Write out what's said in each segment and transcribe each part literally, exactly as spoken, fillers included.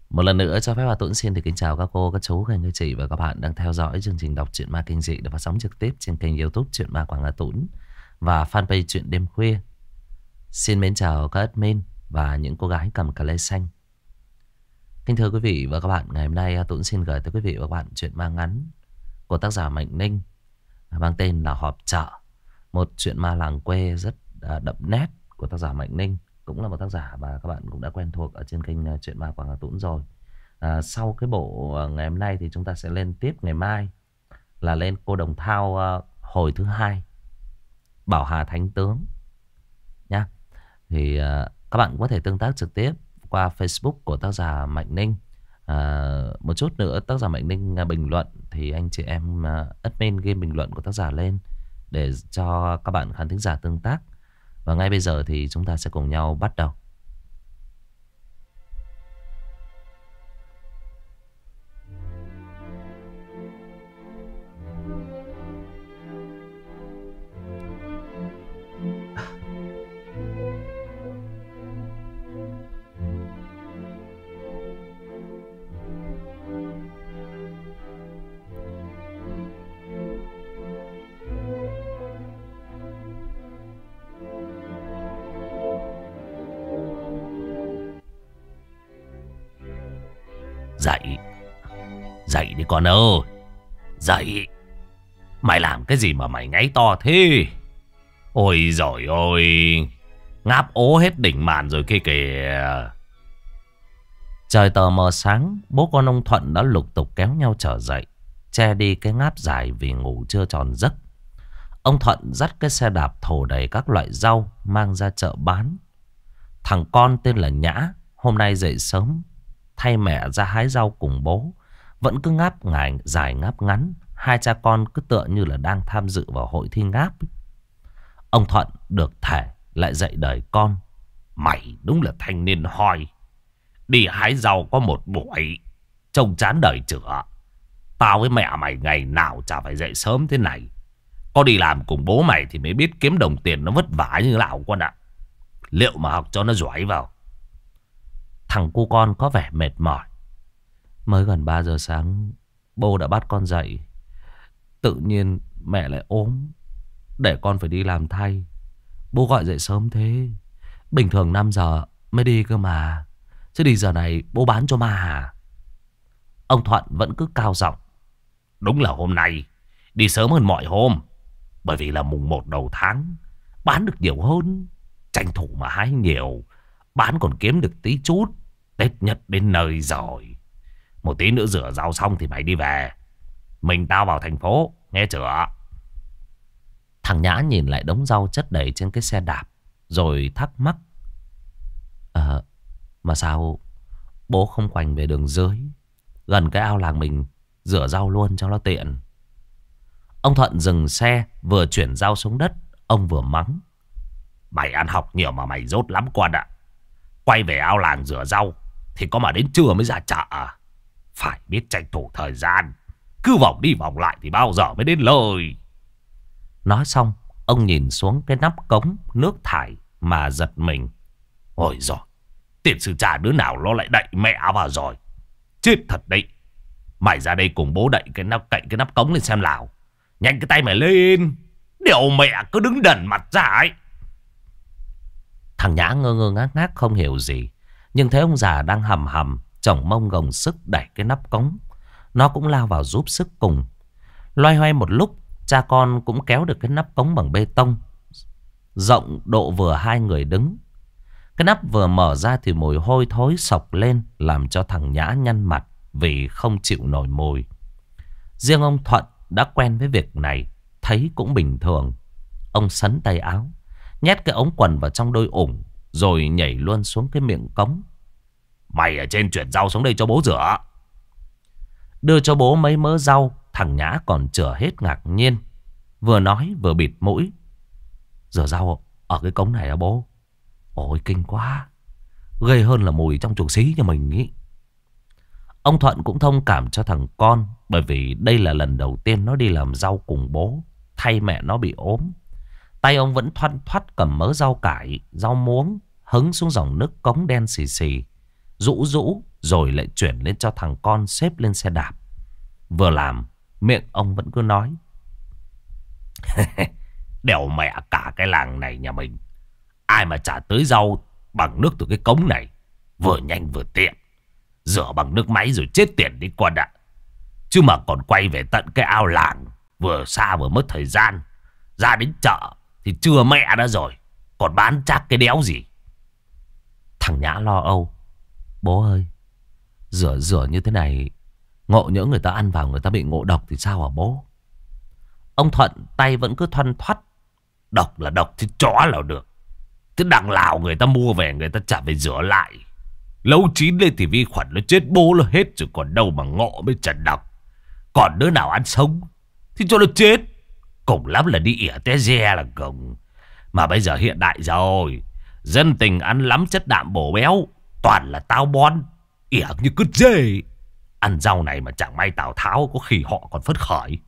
Một lần nữa cho phép Hòa Tuấn xin được kính chào các cô, các chú, các anh, các chị và các bạn đang theo dõi chương trình đọc truyện ma kinh dị được phát sóng trực tiếp trên kênh YouTube Truyện Ma Quảng Hà Tuấn và fanpage Truyện Đêm Khuya. Xin mến chào các admin và những cô gái cầm cà lê xanh. Kính thưa quý vị và các bạn, ngày hôm nay Tuấn xin gửi tới quý vị và các bạn truyện ma ngắn của tác giả Mạnh Ninh mang tên là Họp Chợ, một truyện ma làng quê rất đậm nét của tác giả Mạnh Ninh, cũng là một tác giả mà các bạn cũng đã quen thuộc ở trên kênh Truyện Ma Quảng Hà Tuấn rồi. À, sau cái bộ ngày hôm nay thì chúng ta sẽ lên tiếp ngày mai là lên Cô Đồng Thao uh, hồi thứ hai, Bảo Hà Thánh Tướng nhá. Thì uh, các bạn cũng có thể tương tác trực tiếp qua Facebook của tác giả Mạnh Ninh. À, một chút nữa tác giả Mạnh Ninh uh, bình luận thì anh chị em uh, admin ghi bình luận của tác giả lên để cho các bạn khán thính giả tương tác. Và ngay bây giờ thì chúng ta sẽ cùng nhau bắt đầu. Dậy, dậy đi con ơi, dậy. Mày làm cái gì mà mày ngáy to thế? Ôi giời ơi, ngáp ố hết đỉnh màn rồi kia kìa. Trời tờ mờ sáng, bố con ông Thuận đã lục tục kéo nhau trở dậy, che đi cái ngáp dài vì ngủ chưa tròn giấc. Ông Thuận dắt cái xe đạp thổ đầy các loại rau mang ra chợ bán. Thằng con tên là Nhã hôm nay dậy sớm thay mẹ ra hái rau cùng bố, vẫn cứ ngáp ngải dài ngáp ngắn. Hai cha con cứ tựa như là đang tham dự vào hội thi ngáp. Ông Thuận được thể lại dạy đời con: mày đúng là thanh niên hoi, đi hái rau có một buổi trông chán đời chữa. Tao với mẹ mày ngày nào chả phải dậy sớm thế này. Có đi làm cùng bố mày thì mới biết kiếm đồng tiền nó vất vả như nào con ạ. Liệu mà học cho nó giỏi vào. Thằng cu con có vẻ mệt mỏi. Mới gần ba giờ sáng bố đã bắt con dậy. Tự nhiên mẹ lại ốm, để con phải đi làm thay. Bố gọi dậy sớm thế. Bình thường năm giờ mới đi cơ mà, chứ đi giờ này bố bán cho ma à? Ông Thuận vẫn cứ cao giọng: đúng là hôm nay đi sớm hơn mọi hôm, bởi vì là mùng một đầu tháng, bán được nhiều hơn. Tranh thủ mà hái nhiều, bán còn kiếm được tí chút. Tết nhất đến nơi rồi. Một tí nữa rửa rau xong thì mày đi về. Mình tao vào thành phố, nghe chưa? Thằng Nhã nhìn lại đống rau chất đầy trên cái xe đạp rồi thắc mắc: Ờ, mà sao bố không quành về đường dưới, gần cái ao làng mình, rửa rau luôn cho nó tiện? Ông Thuận dừng xe, vừa chuyển rau xuống đất, ông vừa mắng: mày ăn học nhiều mà mày dốt lắm con ạ. Quay về ao làng rửa rau thì có mà đến trưa mới ra chợ à? Phải biết tranh thủ thời gian, cứ vòng đi vòng lại thì bao giờ mới đến lời. Nói xong, ông nhìn xuống cái nắp cống nước thải mà giật mình. Ôi giời, tiền sư cha đứa nào nó lại đậy mẹ vào rồi. Chết thật đấy. Mày ra đây cùng bố đậy cái nắp, cậy cái nắp cống lên xem nào. Nhanh cái tay mày lên. Điều mẹ cứ đứng đần mặt ra ấy. Thằng Nhã ngơ ngơ ngác ngác không hiểu gì, nhưng thấy ông già đang hầm hầm chổng mông gồng sức đẩy cái nắp cống, nó cũng lao vào giúp sức cùng. Loay hoay một lúc, cha con cũng kéo được cái nắp cống bằng bê tông rộng độ vừa hai người đứng. Cái nắp vừa mở ra thì mùi hôi thối sộc lên, làm cho thằng Nhã nhăn mặt vì không chịu nổi mùi. Riêng ông Thuận đã quen với việc này, thấy cũng bình thường. Ông sắn tay áo, nhét cái ống quần vào trong đôi ủng, rồi nhảy luôn xuống cái miệng cống. Mày ở trên chuyển rau xuống đây cho bố rửa. Đưa cho bố mấy mớ rau, thằng Nhã còn chửa hết ngạc nhiên, vừa nói vừa bịt mũi: rửa rau ở cái cống này à bố? Ôi kinh quá, ghê hơn là mùi trong chuồng xí nhà mình ý. Ông Thuận cũng thông cảm cho thằng con, bởi vì đây là lần đầu tiên nó đi làm rau cùng bố, thay mẹ nó bị ốm. Tay ông vẫn thoăn thoắt cầm mớ rau cải, rau muống, hứng xuống dòng nước cống đen xì xì, rũ rũ rồi lại chuyển lên cho thằng con xếp lên xe đạp. Vừa làm, miệng ông vẫn cứ nói. Đèo mẹ cả cái làng này nhà mình, ai mà chả tưới rau bằng nước từ cái cống này. Vừa nhanh vừa tiện. Rửa bằng nước máy rồi chết tiền đi con ạ. Chứ mà còn quay về tận cái ao làng, vừa xa vừa mất thời gian. Ra đến chợ thì chưa mẹ đã rồi, còn bán chắc cái đéo gì. Thằng Nhã lo âu. Bố ơi, rửa rửa như thế này, ngộ nhỡ người ta ăn vào người ta bị ngộ độc thì sao hả bố? Ông Thuận tay vẫn cứ thoăn thoắt. Độc là độc chứ chó là được. Thế đằng nào người ta mua về người ta chả phải rửa lại. Lâu chín lên thì vi khuẩn nó chết bố nó hết rồi, còn đâu mà ngộ mới trần độc. Còn đứa nào ăn sống thì cho nó chết. Cùng lắm là đi ỉa té re là cùng. Mà bây giờ hiện đại rồi, dân tình ăn lắm chất đạm bổ béo, toàn là tao bon, ỉa như cứt dê. Ăn rau này mà chẳng may Tào Tháo có khi họ còn phấn khởi.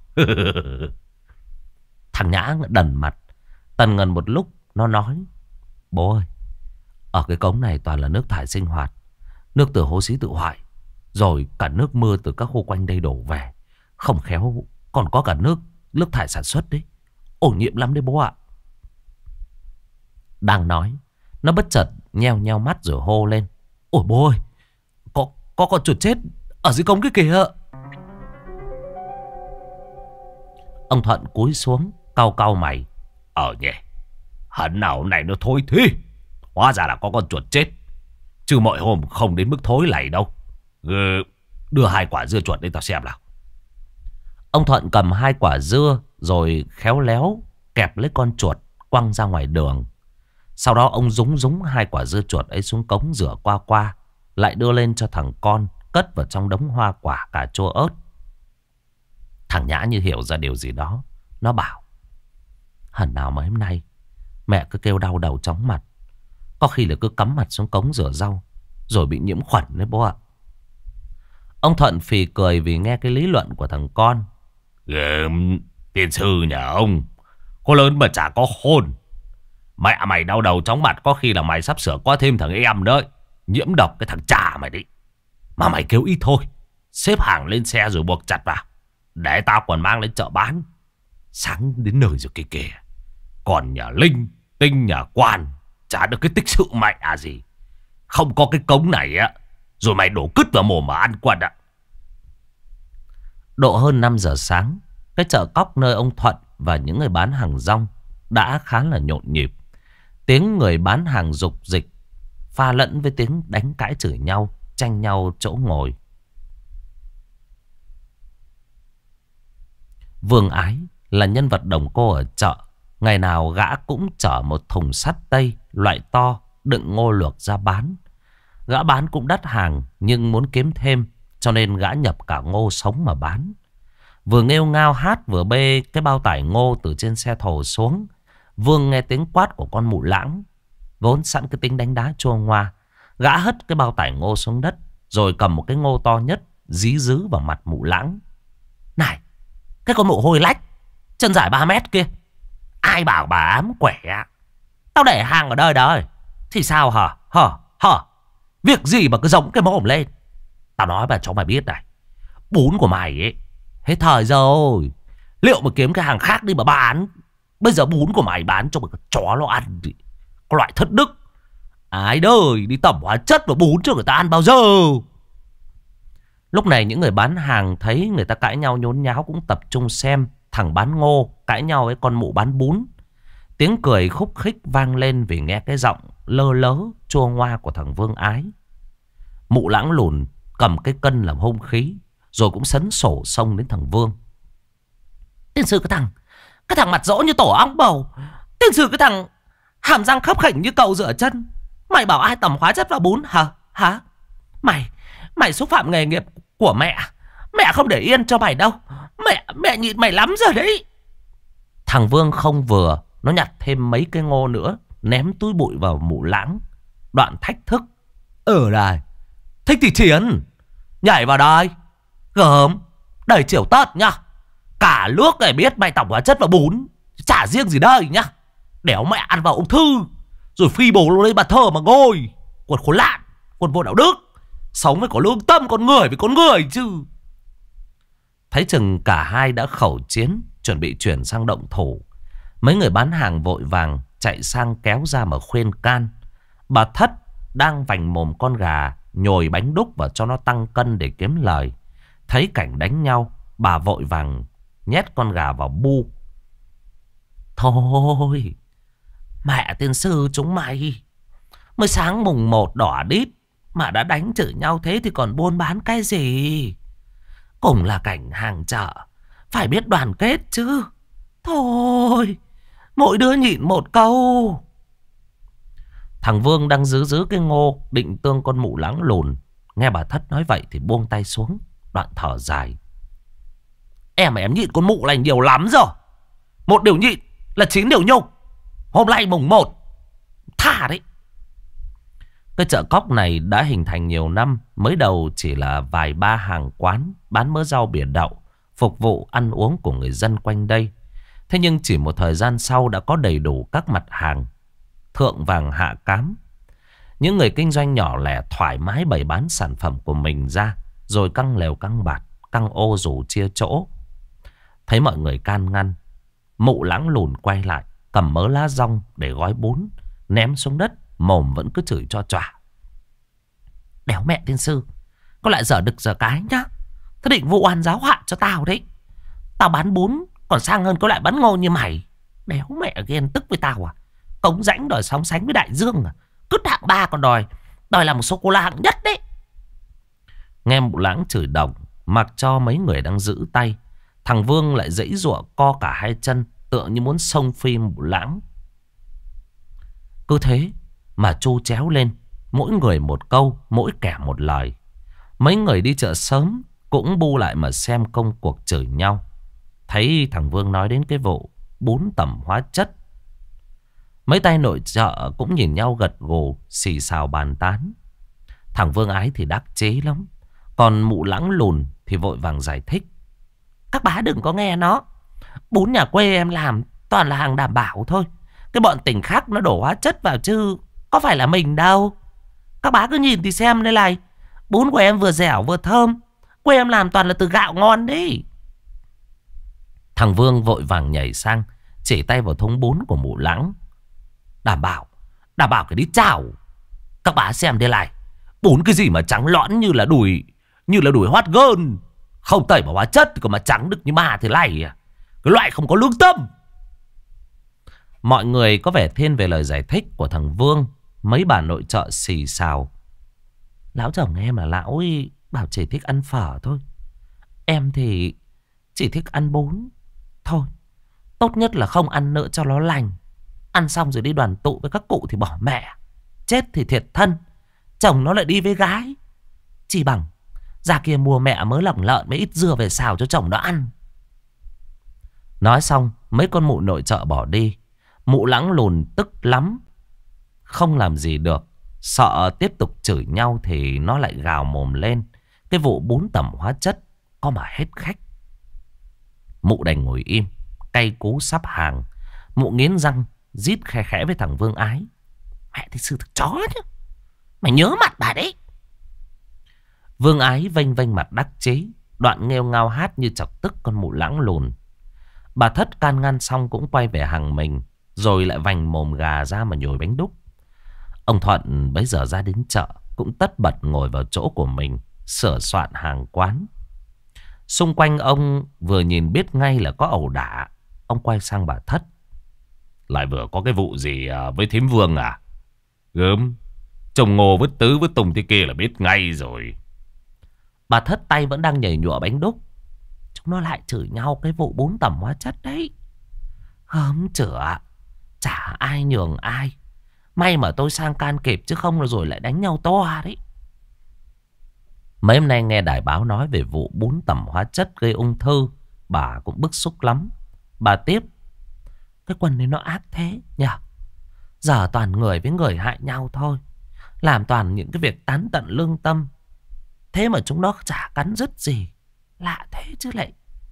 Thằng Nhã đần mặt. Tần ngần một lúc nó nói. Bố ơi, ở cái cống này toàn là nước thải sinh hoạt, nước từ hố xí tự hoại, rồi cả nước mưa từ các khu quanh đây đổ về. Không khéo còn có cả nước nước thải sản xuất đấy. Ô nhiễm lắm đấy bố ạ. Đang nói, nó bất chợt nheo nheo mắt rồi hô lên. Ôi bố ơi, Có, có con chuột chết ở dưới cống kia kìa. Ông Thuận cúi xuống cau cau mày. Ờ nhỉ, hẳn nào hôm nay nó thối thế. Hóa ra là có con chuột chết, chứ mọi hôm không đến mức thối này đâu. Ừ, đưa hai quả dưa chuột đây tao xem nào. Ông Thuận cầm hai quả dưa rồi khéo léo kẹp lấy con chuột quăng ra ngoài đường. Sau đó ông rúng rúng hai quả dưa chuột ấy xuống cống rửa qua qua, lại đưa lên cho thằng con cất vào trong đống hoa quả cà chua ớt. Thằng Nhã như hiểu ra điều gì đó, nó bảo. Hẳn nào mà hôm nay mẹ cứ kêu đau đầu chóng mặt, có khi là cứ cắm mặt xuống cống rửa rau rồi bị nhiễm khuẩn đấy bố ạ. Ông Thuận phì cười vì nghe cái lý luận của thằng con. Gớm, tiên sư nhà ông có lớn mà chả có khôn. Mẹ mày đau đầu chóng mặt, có khi là mày sắp sửa có thêm thằng em đấy, nhiễm độc cái thằng cha mày đấy. Mà mày kêu ít thôi, xếp hàng lên xe rồi buộc chặt vào, để tao còn mang lên chợ bán. Sáng đến nơi rồi kìa kìa. Còn nhà Linh, Tinh, nhà Quan chả được cái tích sự mẹ à gì. Không có cái cống này á, rồi mày đổ cứt vào mồm mà ăn quần ạ. Độ hơn năm giờ sáng, cái chợ cóc nơi ông Thuận và những người bán hàng rong đã khá là nhộn nhịp. Tiếng người bán hàng rục dịch pha lẫn với tiếng đánh cãi chửi nhau, tranh nhau chỗ ngồi. Vương Ái là nhân vật đồng cô ở chợ. Ngày nào gã cũng chở một thùng sắt tây loại to đựng ngô luộc ra bán. Gã bán cũng đắt hàng, nhưng muốn kiếm thêm cho nên gã nhập cả ngô sống mà bán. Vừa nghêu ngao hát vừa bê cái bao tải ngô từ trên xe thồ xuống. Vương nghe tiếng quát của con mụ lãng, vốn sẵn cái tính đánh đá chua ngoa. Gã hất cái bao tải ngô xuống đất, rồi cầm một cái ngô to nhất dí dứ vào mặt mụ lãng. Này, cái con mụ hôi lách chân dài ba mét kia, ai bảo bà ám quẻ? Tao để hàng ở đây đấy thì sao hả? Hả? Hả? Việc gì mà cứ giống cái mồm lên? Tao nói bà cho mày biết này, bún của mày ấy hết thời rồi. Liệu mà kiếm cái hàng khác đi mà bán. Bây giờ bún của mày bán cho một cái chó nó ăn thì có loại thất đức. Ai đời đi tẩm hóa chất và bún cho người ta ăn bao giờ. Lúc này những người bán hàng thấy người ta cãi nhau nhốn nháo cũng tập trung xem thằng bán ngô cãi nhau với con mụ bán bún. Tiếng cười khúc khích vang lên vì nghe cái giọng lơ lớ chua ngoa của thằng Vương Ái. Mụ lãng lùn cầm cái cân làm hung khí, rồi cũng sấn sổ xông đến thằng Vương. Tiên sư cái thằng Cái thằng mặt rỗ như tổ ong bầu. Tiên sư cái thằng hàm răng khấp khỉnh như cầu rửa chân. Mày bảo ai tẩm hóa chất vào bún hả? Hả? Mày Mày xúc phạm nghề nghiệp của mẹ. Mẹ không để yên cho mày đâu. Mẹ Mẹ nhịn mày lắm rồi đấy. Thằng Vương không vừa, nó nhặt thêm mấy cái ngô nữa, ném túi bụi vào mụ lãng, đoạn thách thức. Ở đây thích thì chiến, nhảy vào đây. Gớm, đầy chiều tớt nhá. Cả nước này biết mày tẩm hóa chất vào bún, chả riêng gì đây nhá. Đéo mẹ ăn vào ung thư, rồi phi bồ lên bàn thờ mà ngồi. Quần khốn nạn, quần vô đạo đức, Sống phải có lương tâm, con người với con người chứ. Thấy chừng cả hai đã khẩu chiến, chuẩn bị chuyển sang động thủ. Mấy người bán hàng vội vàng chạy sang kéo ra mà khuyên can. Bà Thất đang vành mồm con gà nhồi bánh đúc vào cho nó tăng cân để kiếm lời. Thấy cảnh đánh nhau, bà vội vàng nhét con gà vào bu. Thôi, mẹ tiên sư chúng mày, mới sáng mùng một đỏ đít mà đã đánh chửi nhau thế thì còn buôn bán cái gì? Cùng là cảnh hàng chợ, phải biết đoàn kết chứ. Thôi, mỗi đứa nhịn một câu. Thằng Vương đang giữ giữ cái ngô định tương con mụ láng lùn. Nghe bà Thất nói vậy thì buông tay xuống, đoạn thở dài. Em mà em nhịn con mụ này nhiều lắm rồi. Một điều nhịn là chín điều nhục. Hôm nay mùng một, thả đấy. Cái chợ cóc này đã hình thành nhiều năm. Mới đầu chỉ là vài ba hàng quán bán mớ rau biển đậu, phục vụ ăn uống của người dân quanh đây. Thế nhưng chỉ một thời gian sau đã có đầy đủ các mặt hàng thượng vàng hạ cám. Những người kinh doanh nhỏ lẻ thoải mái bày bán sản phẩm của mình ra, rồi căng lều căng bạt, căng ô rủ chia chỗ. Thấy mọi người can ngăn, mụ láng lùn quay lại, cầm mớ lá dong để gói bún, ném xuống đất, mồm vẫn cứ chửi cho chỏa. Đéo mẹ tiên sư, có lại dở đực dở cái nhá. Thế định vụ oan giáo họa cho tao đấy. Tao bán bún còn sang hơn có lại bán ngô như mày. Đéo mẹ ghen tức với tao à? Cống rãnh đòi sóng sánh với đại dương à? Cứt hạng ba còn đòi Đòi là một sô-cô-la hạng nhất đấy. Nghe mụ láng chửi đồng, mặc cho mấy người đang giữ tay, thằng Vương lại giãy giụa co cả hai chân, tựa như muốn xông phi mụ láng. Cứ thế mà chu chéo lên, mỗi người một câu, mỗi kẻ một lời. Mấy người đi chợ sớm cũng bu lại mà xem công cuộc chửi nhau. Thấy thằng Vương nói đến cái vụ bún tẩm hóa chất, mấy tay nội chợ cũng nhìn nhau gật gù, xì xào bàn tán. Thằng Vương Ái thì đắc chí lắm, còn mụ láng lùn thì vội vàng giải thích. Các bá đừng có nghe nó. Bún nhà quê em làm toàn là hàng đảm bảo thôi. Cái bọn tỉnh khác nó đổ hóa chất vào chứ có phải là mình đâu. Các bá cứ nhìn thì xem đây này. Bún của em vừa dẻo vừa thơm. Quê em làm toàn là từ gạo ngon đấy. Thằng Vương vội vàng nhảy sang, chỉ tay vào thúng bún của mụ láng. Đảm bảo, đảm bảo cái đi chảo. Các bá xem đây này. Bún cái gì mà trắng lõn như là đùi, như là đùi hoát gơn. Không tẩy vào hóa chất còn mà trắng được như ma thế này à? Cái loại không có lương tâm. Mọi người có vẻ thiên về lời giải thích của thằng Vương. Mấy bà nội trợ xì xào. Lão chồng em là lão ấy bảo chỉ thích ăn phở thôi. Em thì chỉ thích ăn bún. Thôi, tốt nhất là không ăn nữa cho nó lành. Ăn xong rồi đi đoàn tụ với các cụ thì bỏ mẹ. Chết thì thiệt thân. Chồng nó lại đi với gái. Chỉ bằng ra kia mua mẹ mớ lòng lợn với ít dưa về xào cho chồng nó ăn. Nói xong mấy con mụ nội trợ bỏ đi. Mụ láng lùn tức lắm, không làm gì được. Sợ tiếp tục chửi nhau thì nó lại gào mồm lên. Cái vụ bún tẩm hóa chất có mà hết khách. Mụ đành ngồi im, cay cú sắp hàng. Mụ nghiến răng rít khe khẽ với thằng Vương Ái. Mẹ thì sư thực chó chứ. Mày nhớ mặt bà đấy. Vương Ái vênh vênh mặt đắc chí, đoạn nghêu ngao hát như chọc tức con mụ láng lùn. Bà Thất can ngăn xong cũng quay về hàng mình, rồi lại vành mồm gà ra mà nhồi bánh đúc. Ông Thuận bấy giờ ra đến chợ cũng tất bật ngồi vào chỗ của mình, sửa soạn hàng quán. Xung quanh ông vừa nhìn biết ngay là có ẩu đả. Ông quay sang bà Thất. Lại vừa có cái vụ gì với thím Vương à? Gớm, trồng ngô vứt tứ vứt tùng thế kia là biết ngay rồi. Bà Thất tay vẫn đang nhảy nhụa bánh đúc. Chúng nó lại chửi nhau cái vụ bún tẩm hóa chất đấy. Gớm chửa, chả ai nhường ai. May mà tôi sang can kịp chứ không là rồi lại đánh nhau to đấy. Mấy hôm nay nghe đài báo nói về vụ bún tẩm hóa chất gây ung thư, bà cũng bức xúc lắm. Bà tiếp. Cái quân này nó ác thế nhỉ. Giờ toàn người với người hại nhau thôi. Làm toàn những cái việc tán tận lương tâm. Thế mà chúng nó chả cắn rứt gì. Lạ thế chứ lại.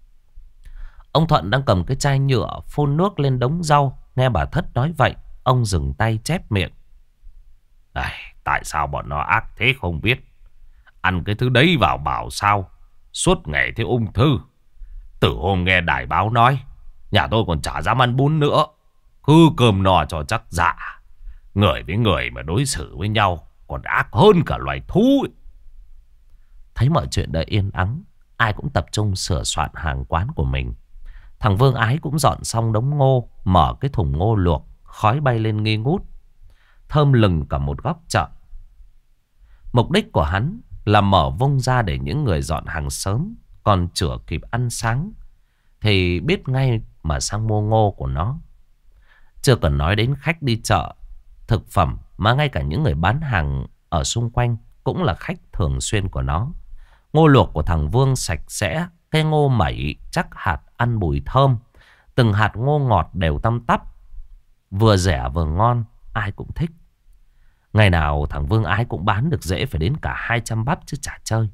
Ông Thuận đang cầm cái chai nhựa phun nước lên đống rau. Nghe bà Thất nói vậy, ông dừng tay chép miệng. Tại sao bọn nó ác thế không biết. ăn cái thứ đấy vào bảo sao suốt ngày thấy ung thư. Từ hôm nghe đài báo nói, nhà tôi còn chả dám ăn bún nữa. Cứ cơm no cho chắc dạ. Người với người mà đối xử với nhau còn ác hơn cả loài thú ấy. Thấy mọi chuyện đã yên ắng, ai cũng tập trung sửa soạn hàng quán của mình. Thằng Vương Ái cũng dọn xong đống ngô, mở cái thùng ngô luộc, khói bay lên nghi ngút, thơm lừng cả một góc chợ. Mục đích của hắn là mở vung ra để những người dọn hàng sớm, còn chửa kịp ăn sáng thì biết ngay mà sang mua ngô của nó. Chưa cần nói đến khách đi chợ thực phẩm, mà ngay cả những người bán hàng ở xung quanh cũng là khách thường xuyên của nó. Ngô luộc của thằng Vương sạch sẽ, cái ngô mẩy chắc hạt ăn bùi thơm, từng hạt ngô ngọt đều tăm tắp, vừa rẻ vừa ngon, ai cũng thích. Ngày nào thằng Vương Ái cũng bán được dễ phải đến cả hai trăm bắp chứ chả chơi.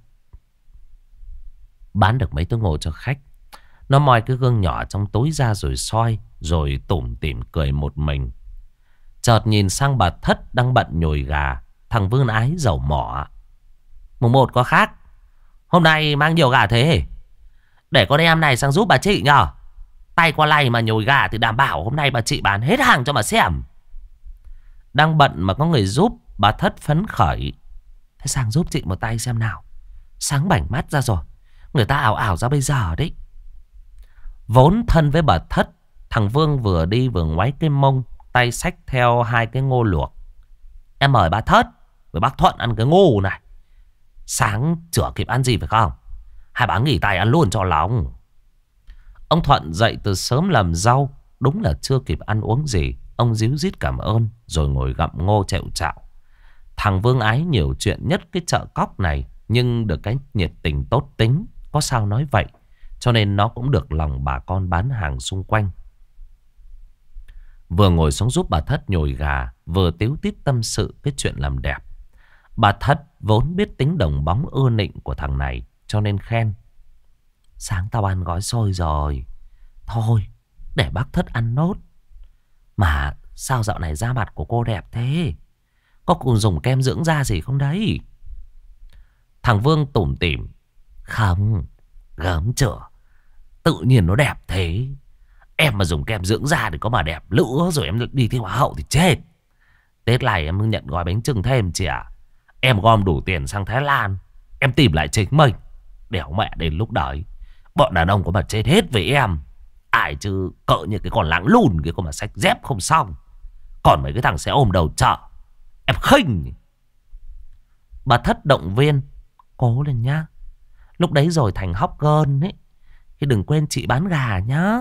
Bán được mấy túi ngô cho khách, nó moi cái gương nhỏ trong túi ra rồi soi, rồi tủm tỉm cười một mình. Chợt nhìn sang bà Thất đang bận nhồi gà, thằng Vương Ái dầu mỏ. Mùng một có khác, hôm nay mang nhiều gà thế, để con em này sang giúp bà chị nhờ. Tay qua lay mà nhồi gà thì đảm bảo hôm nay bà chị bán hết hàng cho mà xem. Đang bận mà có người giúp, bà Thất phấn khởi. Thế sang giúp chị một tay xem nào. Sáng bảnh mắt ra rồi, người ta ảo ảo ra bây giờ đấy. Vốn thân với bà Thất, thằng Vương vừa đi vừa ngoáy cái mông, tay xách theo hai cái ngô luộc. Em mời bà Thất với bác Thuận ăn cái ngô này. Sáng chửa kịp ăn gì phải không? Hai bà nghỉ tay ăn luôn cho lòng. Ông Thuận dậy từ sớm làm rau, đúng là chưa kịp ăn uống gì. Ông díu dít cảm ơn rồi ngồi gặm ngô chẹo chạo. Thằng Vương Ái nhiều chuyện nhất cái chợ cóc này, nhưng được cái nhiệt tình tốt tính, có sao nói vậy, cho nên nó cũng được lòng bà con bán hàng xung quanh. Vừa ngồi xuống giúp bà Thất nhồi gà, vừa tíu tít tâm sự cái chuyện làm đẹp. Bà Thất vốn biết tính đồng bóng ưa nịnh của thằng này, cho nên khen. Sáng tao ăn gói xôi rồi, thôi để bác Thất ăn nốt. Mà sao dạo này da mặt của cô đẹp thế? Có cùng dùng kem dưỡng da gì không đấy? Thằng Vương tủm tỉm. Không, gớm chửa, tự nhiên nó đẹp thế. Em mà dùng kem dưỡng da thì có mà đẹp lnữa, rồi em đi thi hoa hậu thì chết. Tết này em nhận gói bánh chưng thêm chị ạ. Em gom đủ tiền sang Thái Lan, em tìm lại chính mình. Đéo mẹ đến lúc đấy bọn đàn ông có mà chết hết với em. Ai chứ cỡ như cái con láng lùn kia có mà xách dép không xong. Còn mấy cái thằng sẽ ôm đầu chợ, em khinh. Bà Thất động viên. Cố lên nhá, lúc đấy rồi thành hot girl ấy thì đừng quên chị bán gà nhá.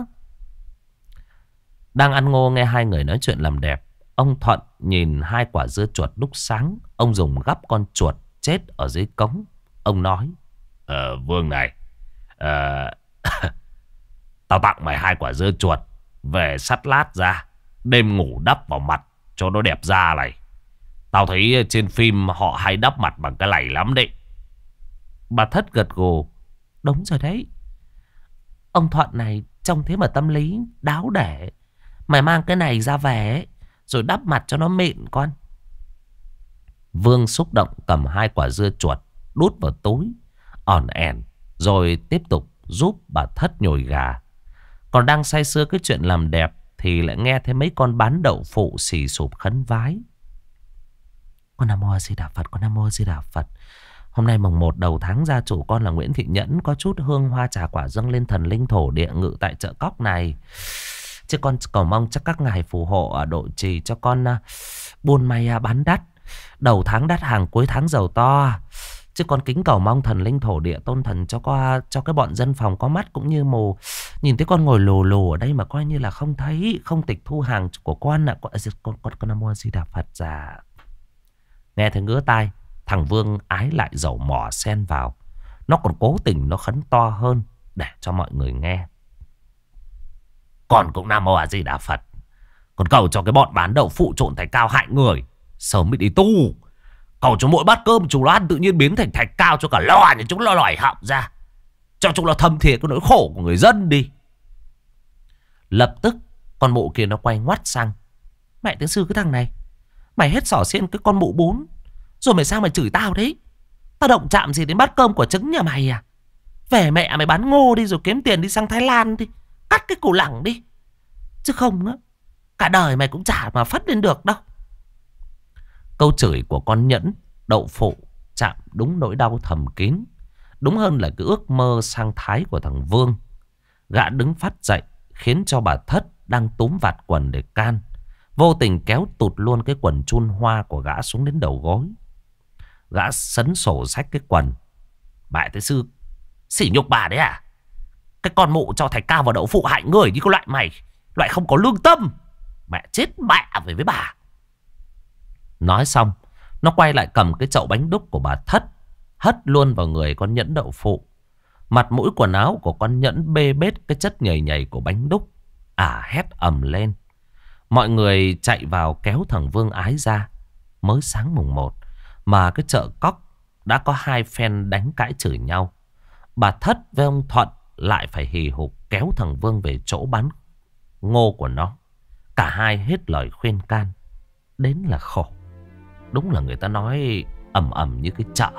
Đang ăn ngô nghe hai người nói chuyện làm đẹp, ông Thuận nhìn hai quả dưa chuột lúc sáng. Ông dùng gắp con chuột chết ở dưới cống. Ông nói. Ờ Vương này, Ờ tao tặng mày hai quả dưa chuột, về sắt lát ra, đêm ngủ đắp vào mặt cho nó đẹp da này. Tao thấy trên phim họ hay đắp mặt bằng cái này lắm đấy. Bà Thất gật gù. Đúng rồi đấy, ông Thuận này trông thế mà tâm lý đáo để. Mày mang cái này ra về ấy, rồi đắp mặt cho nó mịn con. Vương xúc động cầm hai quả dưa chuột đút vào túi, ỏn ẻn, rồi tiếp tục giúp bà Thất nhồi gà. Còn đang say sưa cái chuyện làm đẹp thì lại nghe thấy mấy con bán đậu phụ xì sụp khấn vái. Con Nam Mô A Di Đà Phật, con Nam Mô A Di Đà Phật. Hôm nay mùng một đầu tháng, gia chủ con là Nguyễn Thị Nhẫn có chút hương hoa trà quả dâng lên thần linh thổ địa ngự tại chợ cóc này. Chứ con cầu mong chắc các ngài phù hộ ở độ trì cho con uh, buôn may uh, bán đắt, đầu tháng đắt hàng, cuối tháng giàu to. Chứ con kính cầu mong thần linh thổ địa tôn thần cho qua cho cái bọn dân phòng có mắt cũng như mù, nhìn thấy con ngồi lù lù ở đây mà coi như là không thấy, không tịch thu hàng của con ạ. Con con con, con Nam Mô A Di Đà Phật. Dạ. Nghe thấy ngứa tai, thằng Vương Ái lại dầu mỏ xen vào. Nó còn cố tình nó khấn to hơn để cho mọi người nghe. Con cũng Nam Mô A Di Đà Phật, còn cầu cho cái bọn bán đậu phụ trộn thạch cao hại người sớm mới đi tu. Cầu cho mỗi bát cơm chúng nó ăn tự nhiên biến thành thạch cao, cho cả loài như chúng nó lòi họng ra, cho chúng nó thâm thiệt cái nỗi khổ của người dân đi. Lập tức con mụ kia nó quay ngoắt sang. Mẹ tiến sư cái thằng này, mày hết xỏ xiên cái con mụ bún rồi mày sao mày chửi tao đấy? Tao động chạm gì đến bát cơm của trứng nhà mày à? Về mẹ mày bán ngô đi rồi kiếm tiền đi sang Thái Lan đi. Cắt cái củ lẳng đi. Chứ không á, cả đời mày cũng chả mà phất lên được đâu. Câu chửi của con nhẫn đậu phụ chạm đúng nỗi đau thầm kín. Đúng hơn là cái ước mơ sang Thái của thằng Vương. Gã đứng phát dậy khiến cho bà Thất đang túm vạt quần để can, vô tình kéo tụt luôn cái quần chun hoa của gã xuống đến đầu gối. Gã sấn sổ xách cái quần. Bà Thế Sư sỉ nhục bà đấy à? Cái con mụ cho thạch cao vào đậu phụ hại người như cái loại mày, loại không có lương tâm. Mẹ chết mẹ về với bà. Nói xong, nó quay lại cầm cái chậu bánh đúc của bà Thất, hất luôn vào người con nhẫn đậu phụ. Mặt mũi quần áo của con nhẫn bê bết cái chất nhầy nhầy của bánh đúc. À hét ầm lên. Mọi người chạy vào kéo thằng Vương Ái ra. Mới sáng mùng một mà cái chợ cóc đã có hai phen đánh cãi chửi nhau. Bà Thất với ông Thuận lại phải hì hục kéo thằng Vương về chỗ bán ngô của nó. Cả hai hết lời khuyên can. Đến là khổ. Đúng là người ta nói ầm ầm như cái chợ.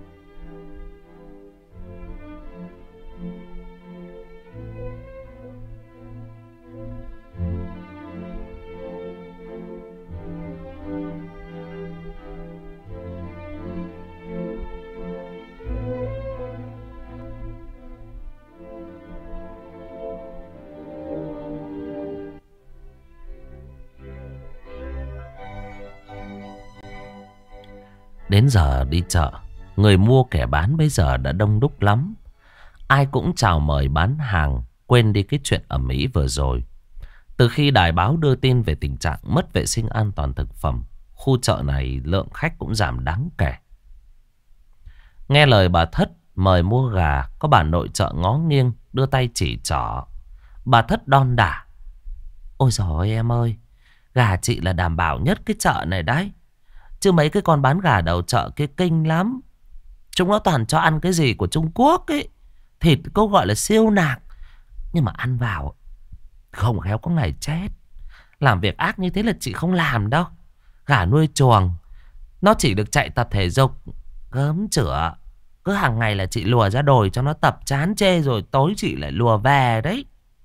Đến giờ đi chợ, người mua kẻ bán bây giờ đã đông đúc lắm. Ai cũng chào mời bán hàng, quên đi cái chuyện ầm ĩ vừa rồi. Từ khi đài báo đưa tin về tình trạng mất vệ sinh an toàn thực phẩm, khu chợ này lượng khách cũng giảm đáng kể. Nghe lời bà Thất mời mua gà, có bà nội chợ ngó nghiêng đưa tay chỉ trỏ. Bà Thất đon đả: Ôi giời ơi em ơi, gà chị là đảm bảo nhất cái chợ này đấy. Chứ mấy cái con bán gà đầu chợ kia kinh lắm. Chúng nó toàn cho ăn cái gì của Trung Quốc ấy. Thịt câu gọi là siêu nạc. Nhưng mà ăn vào không khéo có ngày chết. Làm việc ác như thế là chị không làm đâu. Gà nuôi chuồng, nó chỉ được chạy tập thể dục, gớm chửa. Cứ hàng ngày là chị lùa ra đồi cho nó tập chán chê, rồi tối chị lại lùa về đấy.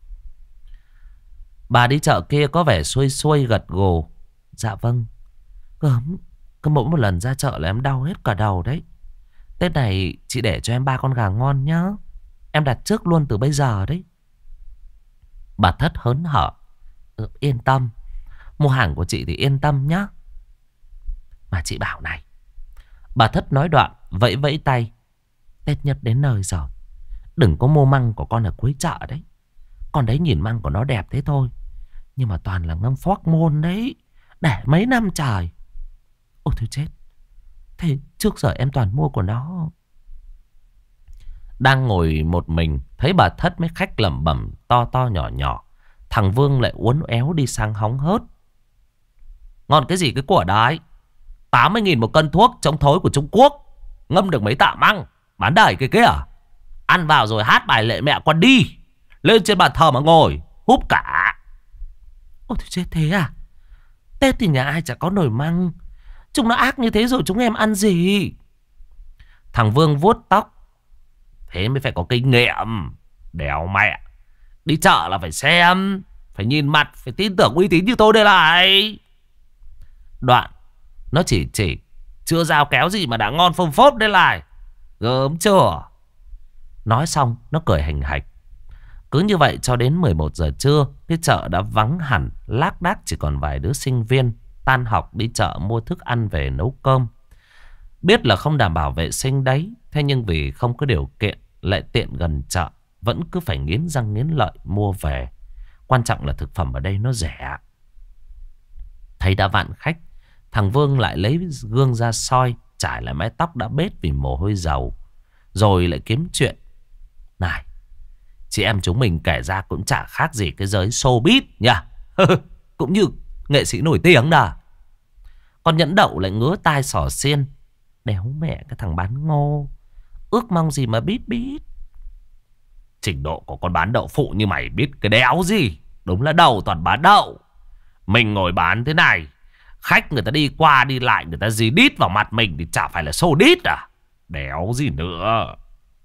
Bà đi chợ kia có vẻ xuôi xuôi gật gù: Dạ vâng. Gớm, cứ mỗi một lần ra chợ là em đau hết cả đầu đấy. Tết này chị để cho em ba con gà ngon nhá. Em đặt trước luôn từ bây giờ đấy. Bà Thất hớn hở: ừ, Yên tâm, mua hàng của chị thì yên tâm nhá. Mà chị bảo này. Bà Thất nói đoạn vẫy vẫy tay: Tết nhất đến nơi rồi, đừng có mua măng của con ở cuối chợ đấy. Con đấy nhìn măng của nó đẹp thế thôi, nhưng mà toàn là ngâm phóc môn đấy, để mấy năm trời. Ôi thôi chết. Thế trước giờ em toàn mua của nó. Đang ngồi một mình, thấy bà Thất mấy khách lẩm bẩm to to nhỏ nhỏ, thằng Vương lại uốn éo đi sang hóng hớt: Ngon cái gì cái của đấy, tám mươi nghìn một cân thuốc chống thối của Trung Quốc, ngâm được mấy tạ măng, bán đầy cái kia à? Ăn vào rồi hát bài Lệ Mẹ Con đi, lên trên bàn thờ mà ngồi húp cả. Ôi thôi chết thế à? Tết thì nhà ai chả có nồi măng. Chúng nó ác như thế rồi chúng em ăn gì? Thằng Vương vuốt tóc: Thế mới phải có kinh nghiệm. Đéo mẹ, đi chợ là phải xem, phải nhìn mặt, phải tin tưởng uy tín như tôi đây này. Đoạn nó chỉ chỉ: Chưa dao kéo gì mà đã ngon phông phốt đây này, gớm chưa? Nói xong nó cười hành hạch. Cứ như vậy cho đến mười một giờ trưa, cái chợ đã vắng hẳn, lác đác chỉ còn vài đứa sinh viên tan học đi chợ mua thức ăn về nấu cơm. Biết là không đảm bảo vệ sinh đấy, thế nhưng vì không có điều kiện, lại tiện gần chợ, vẫn cứ phải nghiến răng nghiến lợi mua về. Quan trọng là thực phẩm ở đây nó rẻ. Thấy đã vạn khách, thằng Vương lại lấy gương ra soi, trải lại mái tóc đã bết vì mồ hôi dầu, rồi lại kiếm chuyện: Này, chị em chúng mình kể ra cũng chả khác gì cái giới showbiz nha. Cũng như nghệ sĩ nổi tiếng đó. Con nhẫn đậu lại ngứa tai xỏ xiên: Đéo mẹ cái thằng bán ngô, ước mong gì mà biết biết. Trình độ của con bán đậu phụ như mày biết cái đéo gì. Đúng là đầu toàn bán đậu. Mình ngồi bán thế này, khách người ta đi qua đi lại, người ta dí đít vào mặt mình thì chả phải là xô đít à? Đéo gì nữa.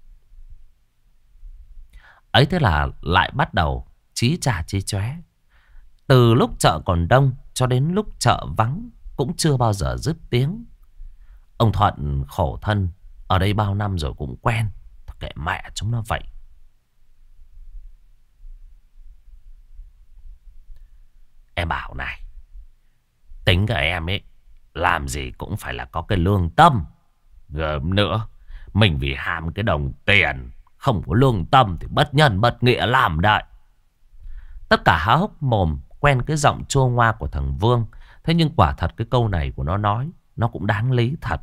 Ấy thế là lại bắt đầu chí chà chí chóe. Từ lúc chợ còn đông cho đến lúc chợ vắng cũng chưa bao giờ dứt tiếng. Ông Thuận khổ thân, ở đây bao năm rồi cũng quen. Kệ mẹ chúng nó vậy. Em bảo này, tính cả em ấy, làm gì cũng phải là có cái lương tâm. Gớm nữa, mình vì ham cái đồng tiền, không có lương tâm thì bất nhân bất nghĩa làm đại. Tất cả há hốc mồm quen cái giọng chua ngoa của thằng Vương. Thế nhưng quả thật cái câu này của nó nói, nó cũng đáng lý thật.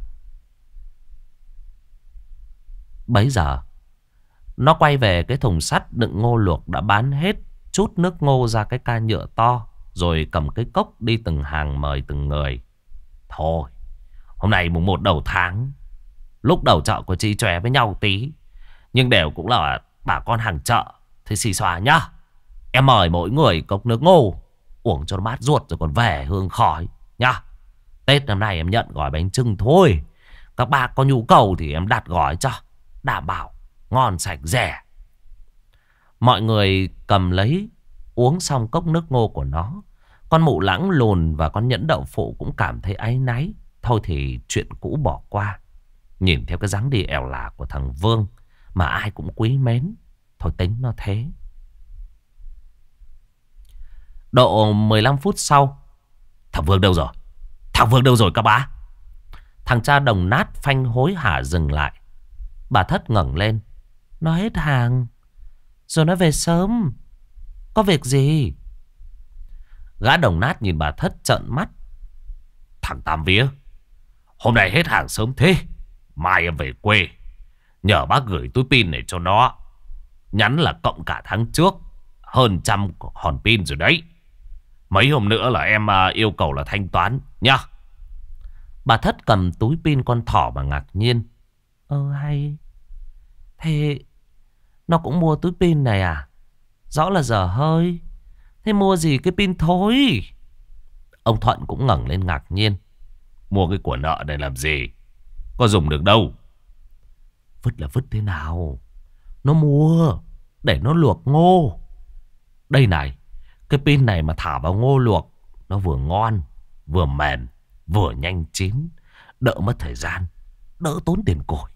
Bấy giờ nó quay về cái thùng sắt đựng ngô luộc đã bán hết, trút nước ngô ra cái ca nhựa to, rồi cầm cái cốc đi từng hàng mời từng người. Thôi, hôm nay mùng một đầu tháng, lúc đầu chợ có chi chóe với nhau tí, nhưng đều cũng là bà con hàng chợ. Thế xì xòa nhá. Em mời mỗi người cốc nước ngô, uống cho nó mát ruột rồi còn về hương khói nhá. Tết năm nay em nhận gói bánh chưng thôi. Các bác có nhu cầu thì em đặt gói cho, đảm bảo ngon sạch rẻ. Mọi người cầm lấy, uống xong cốc nước ngô của nó. Con mụ lãng lùn và con nhẫn đậu phụ cũng cảm thấy áy náy. Thôi thì chuyện cũ bỏ qua. Nhìn theo cái dáng đi ẻo lả của thằng Vương mà ai cũng quý mến, thôi tính nó thế. Độ mười lăm phút sau, thằng Vương đâu rồi? Thằng Vương đâu rồi các bá? Thằng cha đồng nát phanh hối hả dừng lại. Bà Thất ngẩng lên. Nó hết hàng rồi, nó về sớm. Có việc gì? Gã đồng nát nhìn bà Thất trợn mắt. Thằng Tam Vía, hôm nay hết hàng sớm thế, mai em về quê, nhờ bác gửi túi pin này cho nó. Nhắn là cộng cả tháng trước hơn trăm hòn pin rồi đấy. Mấy hôm nữa là em yêu cầu là thanh toán nhá. Bà Thất cầm túi pin con thỏ mà ngạc nhiên. Ơ hay, thế nó cũng mua túi pin này à? Rõ là dở hơi. Thế mua gì cái pin thối? Ông Thuận cũng ngẩng lên ngạc nhiên. Mua cái của nợ này làm gì? Có dùng được đâu. Vứt là vứt thế nào? Nó mua để nó luộc ngô. Đây này, cái pin này mà thả vào ngô luộc, nó vừa ngon, vừa mềm, vừa nhanh chín, đỡ mất thời gian, đỡ tốn tiền củi.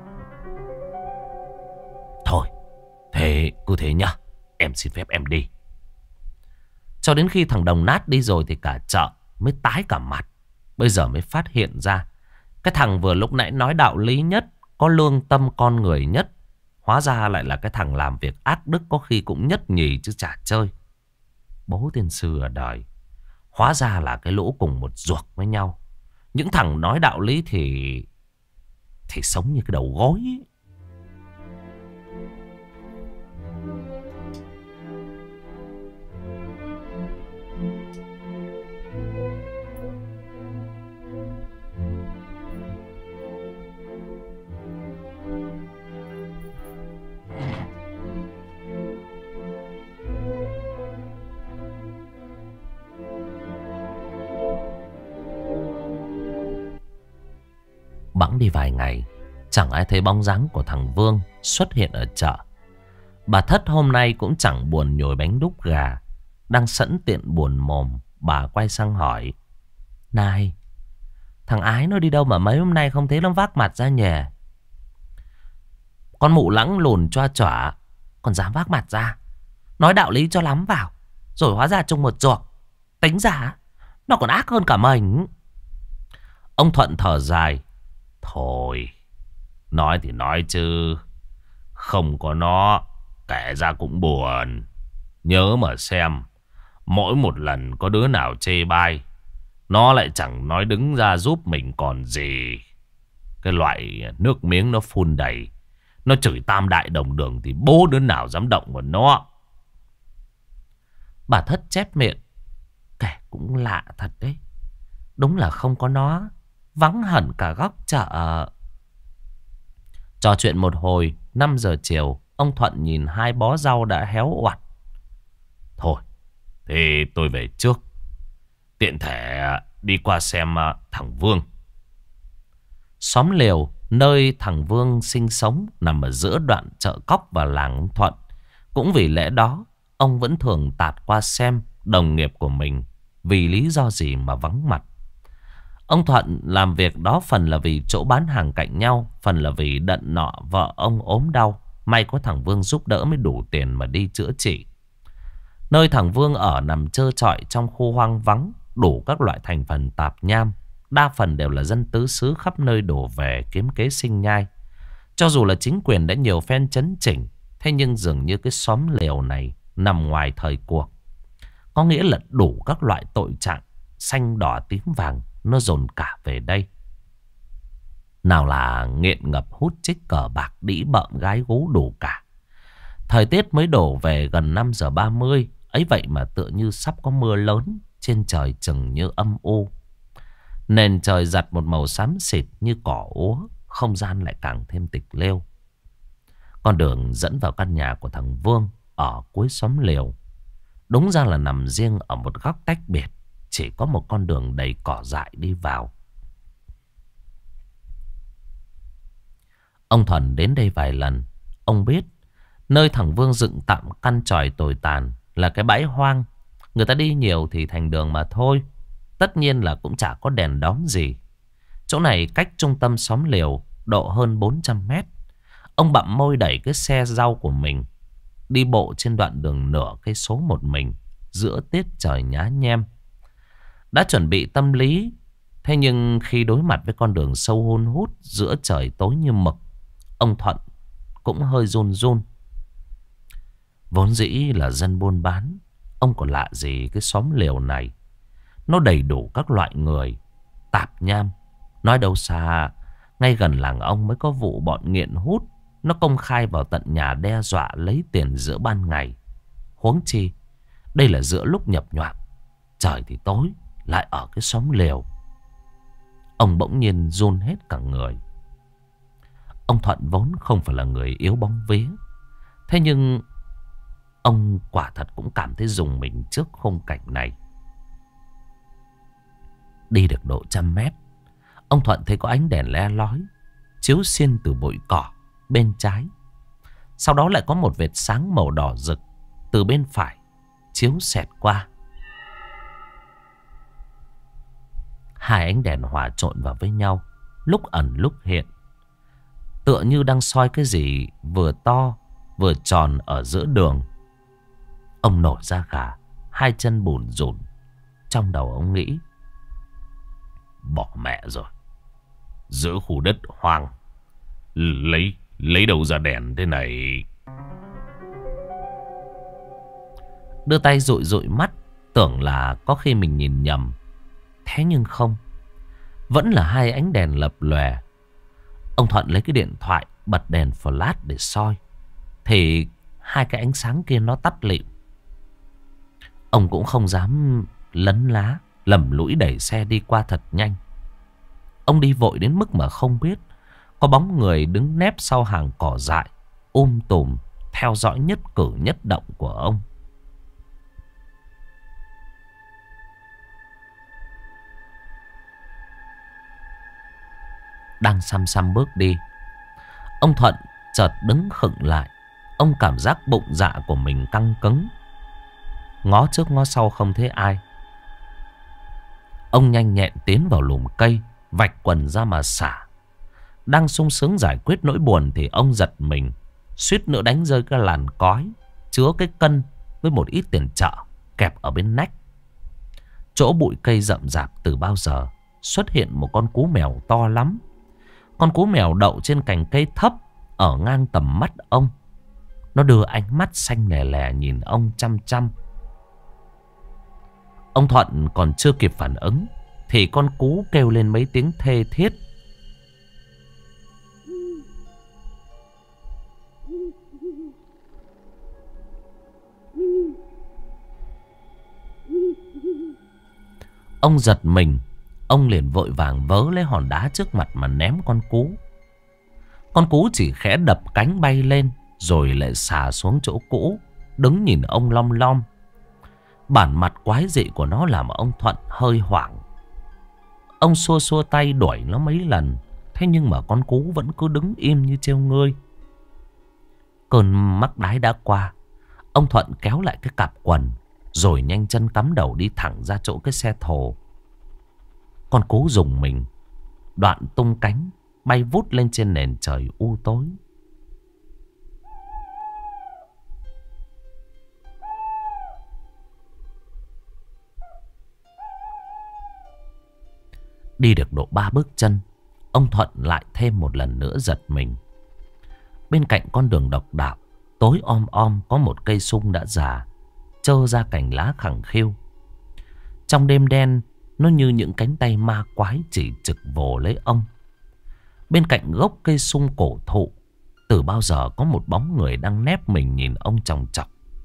Thôi, thế cứ thế nhá, em xin phép em đi. Cho đến khi thằng đồng nát đi rồi thì cả chợ mới tái cả mặt. Bây giờ mới phát hiện ra cái thằng vừa lúc nãy nói đạo lý nhất, có lương tâm con người nhất, hóa ra lại là cái thằng làm việc ác đức có khi cũng nhất nhì chứ chả chơi. Bố tiên sư ở đời, hóa ra là cái lũ cùng một ruột với nhau. Những thằng nói đạo lý thì Thì sống như cái đầu gối ấy. Bẵng đi vài ngày, chẳng ai thấy bóng dáng của thằng Vương xuất hiện ở chợ. Bà Thất hôm nay cũng chẳng buồn nhồi bánh đúc gà. Đang sẵn tiện buồn mồm, bà quay sang hỏi. Này, thằng Ái nó đi đâu mà mấy hôm nay không thấy nó vác mặt ra nhỉ? Con mụ lãng lùn choa chỏa, còn dám vác mặt ra, nói đạo lý cho lắm vào, rồi hóa ra chung một ruột. Tính ra nó còn ác hơn cả mình. Ông Thuận thở dài. Thôi, nói thì nói chứ không có nó kể ra cũng buồn. Nhớ mà xem, mỗi một lần có đứa nào chê bai, nó lại chẳng nói đứng ra giúp mình còn gì. Cái loại nước miếng nó phun đầy, nó chửi tam đại đồng đường thì bố đứa nào dám động vào nó. Bà Thất chép miệng. Kể cũng lạ thật đấy. Đúng là không có nó, vắng hẳn cả góc chợ. Trò chuyện một hồi, năm giờ chiều, ông Thuận nhìn hai bó rau đã héo oặt. Thôi, thì tôi về trước, tiện thể đi qua xem thằng Vương. Xóm Liều Nơi thằng Vương sinh sống nằm ở giữa đoạn chợ Cóc và làng ông Thuận. Cũng vì lẽ đó, ông vẫn thường tạt qua xem đồng nghiệp của mình vì lý do gì mà vắng mặt. Ông Thuận làm việc đó phần là vì chỗ bán hàng cạnh nhau, phần là vì đận nọ vợ ông ốm đau. May có thằng Vương giúp đỡ mới đủ tiền mà đi chữa trị. Nơi thằng Vương ở nằm trơ trọi trong khu hoang vắng, đủ các loại thành phần tạp nham. Đa phần đều là dân tứ xứ khắp nơi đổ về kiếm kế sinh nhai. Cho dù là chính quyền đã nhiều phen chấn chỉnh, thế nhưng dường như cái xóm lều này nằm ngoài thời cuộc. Có nghĩa là đủ các loại tội trạng xanh đỏ tím vàng nó dồn cả về đây. Nào là nghiện ngập hút chích cờ bạc đĩ bợm gái gú đủ cả. Thời tiết mới đổ về gần năm giờ ba mươi, ấy vậy mà tựa như sắp có mưa lớn, trên trời chừng như âm u. Nền trời giặt một màu xám xịt như cỏ úa, không gian lại càng thêm tịch lêu. Con đường dẫn vào căn nhà của thằng Vương ở cuối xóm lều đúng ra là nằm riêng ở một góc tách biệt, chỉ có một con đường đầy cỏ dại đi vào. Ông Thuần đến đây vài lần, ông biết nơi thằng Vương dựng tạm căn tròi tồi tàn là cái bãi hoang. Người ta đi nhiều thì thành đường mà thôi. Tất nhiên là cũng chả có đèn đóm gì. Chỗ này cách trung tâm xóm lều độ hơn bốn trăm mét. Ông bặm môi đẩy cái xe rau của mình đi bộ trên đoạn đường nửa cây số một mình giữa tiết trời nhá nhem. Đã chuẩn bị tâm lý, thế nhưng khi đối mặt với con đường sâu hun hút giữa trời tối như mực, ông Thuận cũng hơi run run. Vốn dĩ là dân buôn bán, ông còn lạ gì cái xóm lều này. Nó đầy đủ các loại người, tạp nham. Nói đâu xa, ngay gần làng ông mới có vụ bọn nghiện hút nó công khai vào tận nhà đe dọa lấy tiền giữa ban ngày. Huống chi, đây là giữa lúc nhập nhoạng, trời thì tối, lại ở cái xóm lều. Ông bỗng nhiên run hết cả người. Ông Thuận vốn không phải là người yếu bóng vía, thế nhưng ông quả thật cũng cảm thấy rùng mình trước khung cảnh này. Đi được độ trăm mét, ông Thuận thấy có ánh đèn le lói chiếu xiên từ bụi cỏ bên trái. Sau đó lại có một vệt sáng màu đỏ rực từ bên phải chiếu xẹt qua. Hai ánh đèn hòa trộn vào với nhau, lúc ẩn lúc hiện, tựa như đang soi cái gì vừa to vừa tròn ở giữa đường. Ông nổi da gà, hai chân bùn rùn. Trong đầu ông nghĩ, bỏ mẹ rồi, giữa khu đất hoang Lấy Lấy đâu ra đèn thế này. Đưa tay dụi dụi mắt, tưởng là có khi mình nhìn nhầm. Thế nhưng không, vẫn là hai ánh đèn lập lòe. Ông Thuận lấy cái điện thoại bật đèn flash để soi, thì hai cái ánh sáng kia nó tắt lịm. Ông cũng không dám lấn lá, lầm lũi đẩy xe đi qua thật nhanh. Ông đi vội đến mức mà không biết có bóng người đứng nép sau hàng cỏ dại um tùm theo dõi nhất cử nhất động của ông. Đang xăm xăm bước đi, ông Thuận chợt đứng khựng lại. Ông cảm giác bụng dạ của mình căng cứng. Ngó trước ngó sau không thấy ai. Ông nhanh nhẹn tiến vào lùm cây, vạch quần ra mà xả. Đang sung sướng giải quyết nỗi buồn thì ông giật mình, suýt nữa đánh rơi cái làn cói chứa cái cân với một ít tiền chợ kẹp ở bên nách. Chỗ bụi cây rậm rạp từ bao giờ xuất hiện một con cú mèo to lắm. Con cú mèo đậu trên cành cây thấp ở ngang tầm mắt ông. Nó đưa ánh mắt xanh lè lè nhìn ông chăm chăm. Ông Thuận còn chưa kịp phản ứng thì con cú kêu lên mấy tiếng thê thiết. Ông giật mình, ông liền vội vàng vớ lấy hòn đá trước mặt mà ném con cú. Con cú chỉ khẽ đập cánh bay lên rồi lại xà xuống chỗ cũ, đứng nhìn ông lom lom. Bản mặt quái dị của nó làm ông Thuận hơi hoảng. Ông xua xua tay đuổi nó mấy lần, Thế nhưng mà con cú vẫn cứ đứng im như treo ngươi. Cơn mắc đái đã qua. Ông Thuận kéo lại cái cặp quần, rồi nhanh chân cắm đầu đi thẳng ra chỗ cái xe thồ. Con cú rùng mình, đoạn tung cánh, bay vút lên trên nền trời u tối. Đi được độ ba bước chân, ông Thuận lại thêm một lần nữa giật mình. Bên cạnh con đường độc đạo, tối om om có một cây sung đã già, trơ ra cành lá khẳng khiu. Trong đêm đen, nó như những cánh tay ma quái chỉ trực vồ lấy ông. Bên cạnh gốc cây sung cổ thụ, từ bao giờ có một bóng người đang nép mình nhìn ông chòng chọc.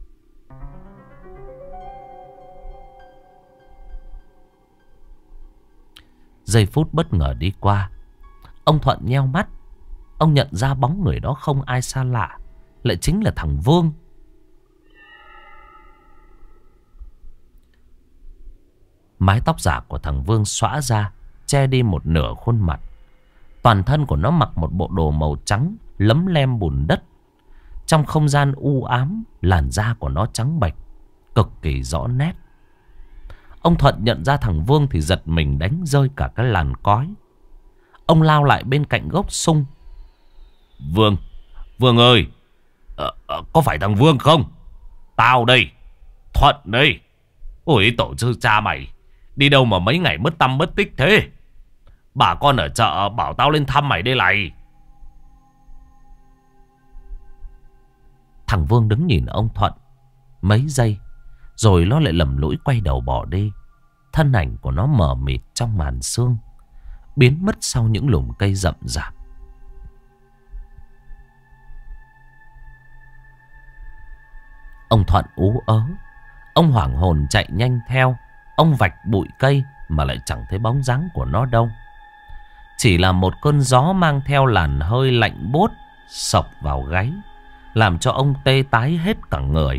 Giây phút bất ngờ đi qua, ông Thuận nheo mắt. Ông nhận ra bóng người đó không ai xa lạ, lại chính là thằng Vương. Mái tóc giả của thằng Vương xõa ra, che đi một nửa khuôn mặt. Toàn thân của nó mặc một bộ đồ màu trắng lấm lem bùn đất. Trong không gian u ám, làn da của nó trắng bệch, cực kỳ rõ nét. Ông Thuận nhận ra thằng Vương thì giật mình đánh rơi cả cái làn cói. Ông lao lại bên cạnh gốc sung. Vương, Vương ơi, ờ, ờ, có phải thằng Vương không? Tao đây, Thuận đây. Ôi tổ sư cha mày, đi đâu mà mấy ngày mất tăm mất tích thế? Bà con ở chợ bảo tao lên thăm mày đây này. Thằng Vương đứng nhìn ông Thuận mấy giây, rồi nó lại lầm lũi quay đầu bỏ đi. Thân ảnh của nó mờ mịt trong màn sương, biến mất sau những lùm cây rậm rạp. Ông Thuận ú ớ. Ông hoảng hồn chạy nhanh theo. Ông vạch bụi cây mà lại chẳng thấy bóng dáng của nó đâu. Chỉ là một cơn gió mang theo làn hơi lạnh buốt sộc vào gáy, làm cho ông tê tái hết cả người.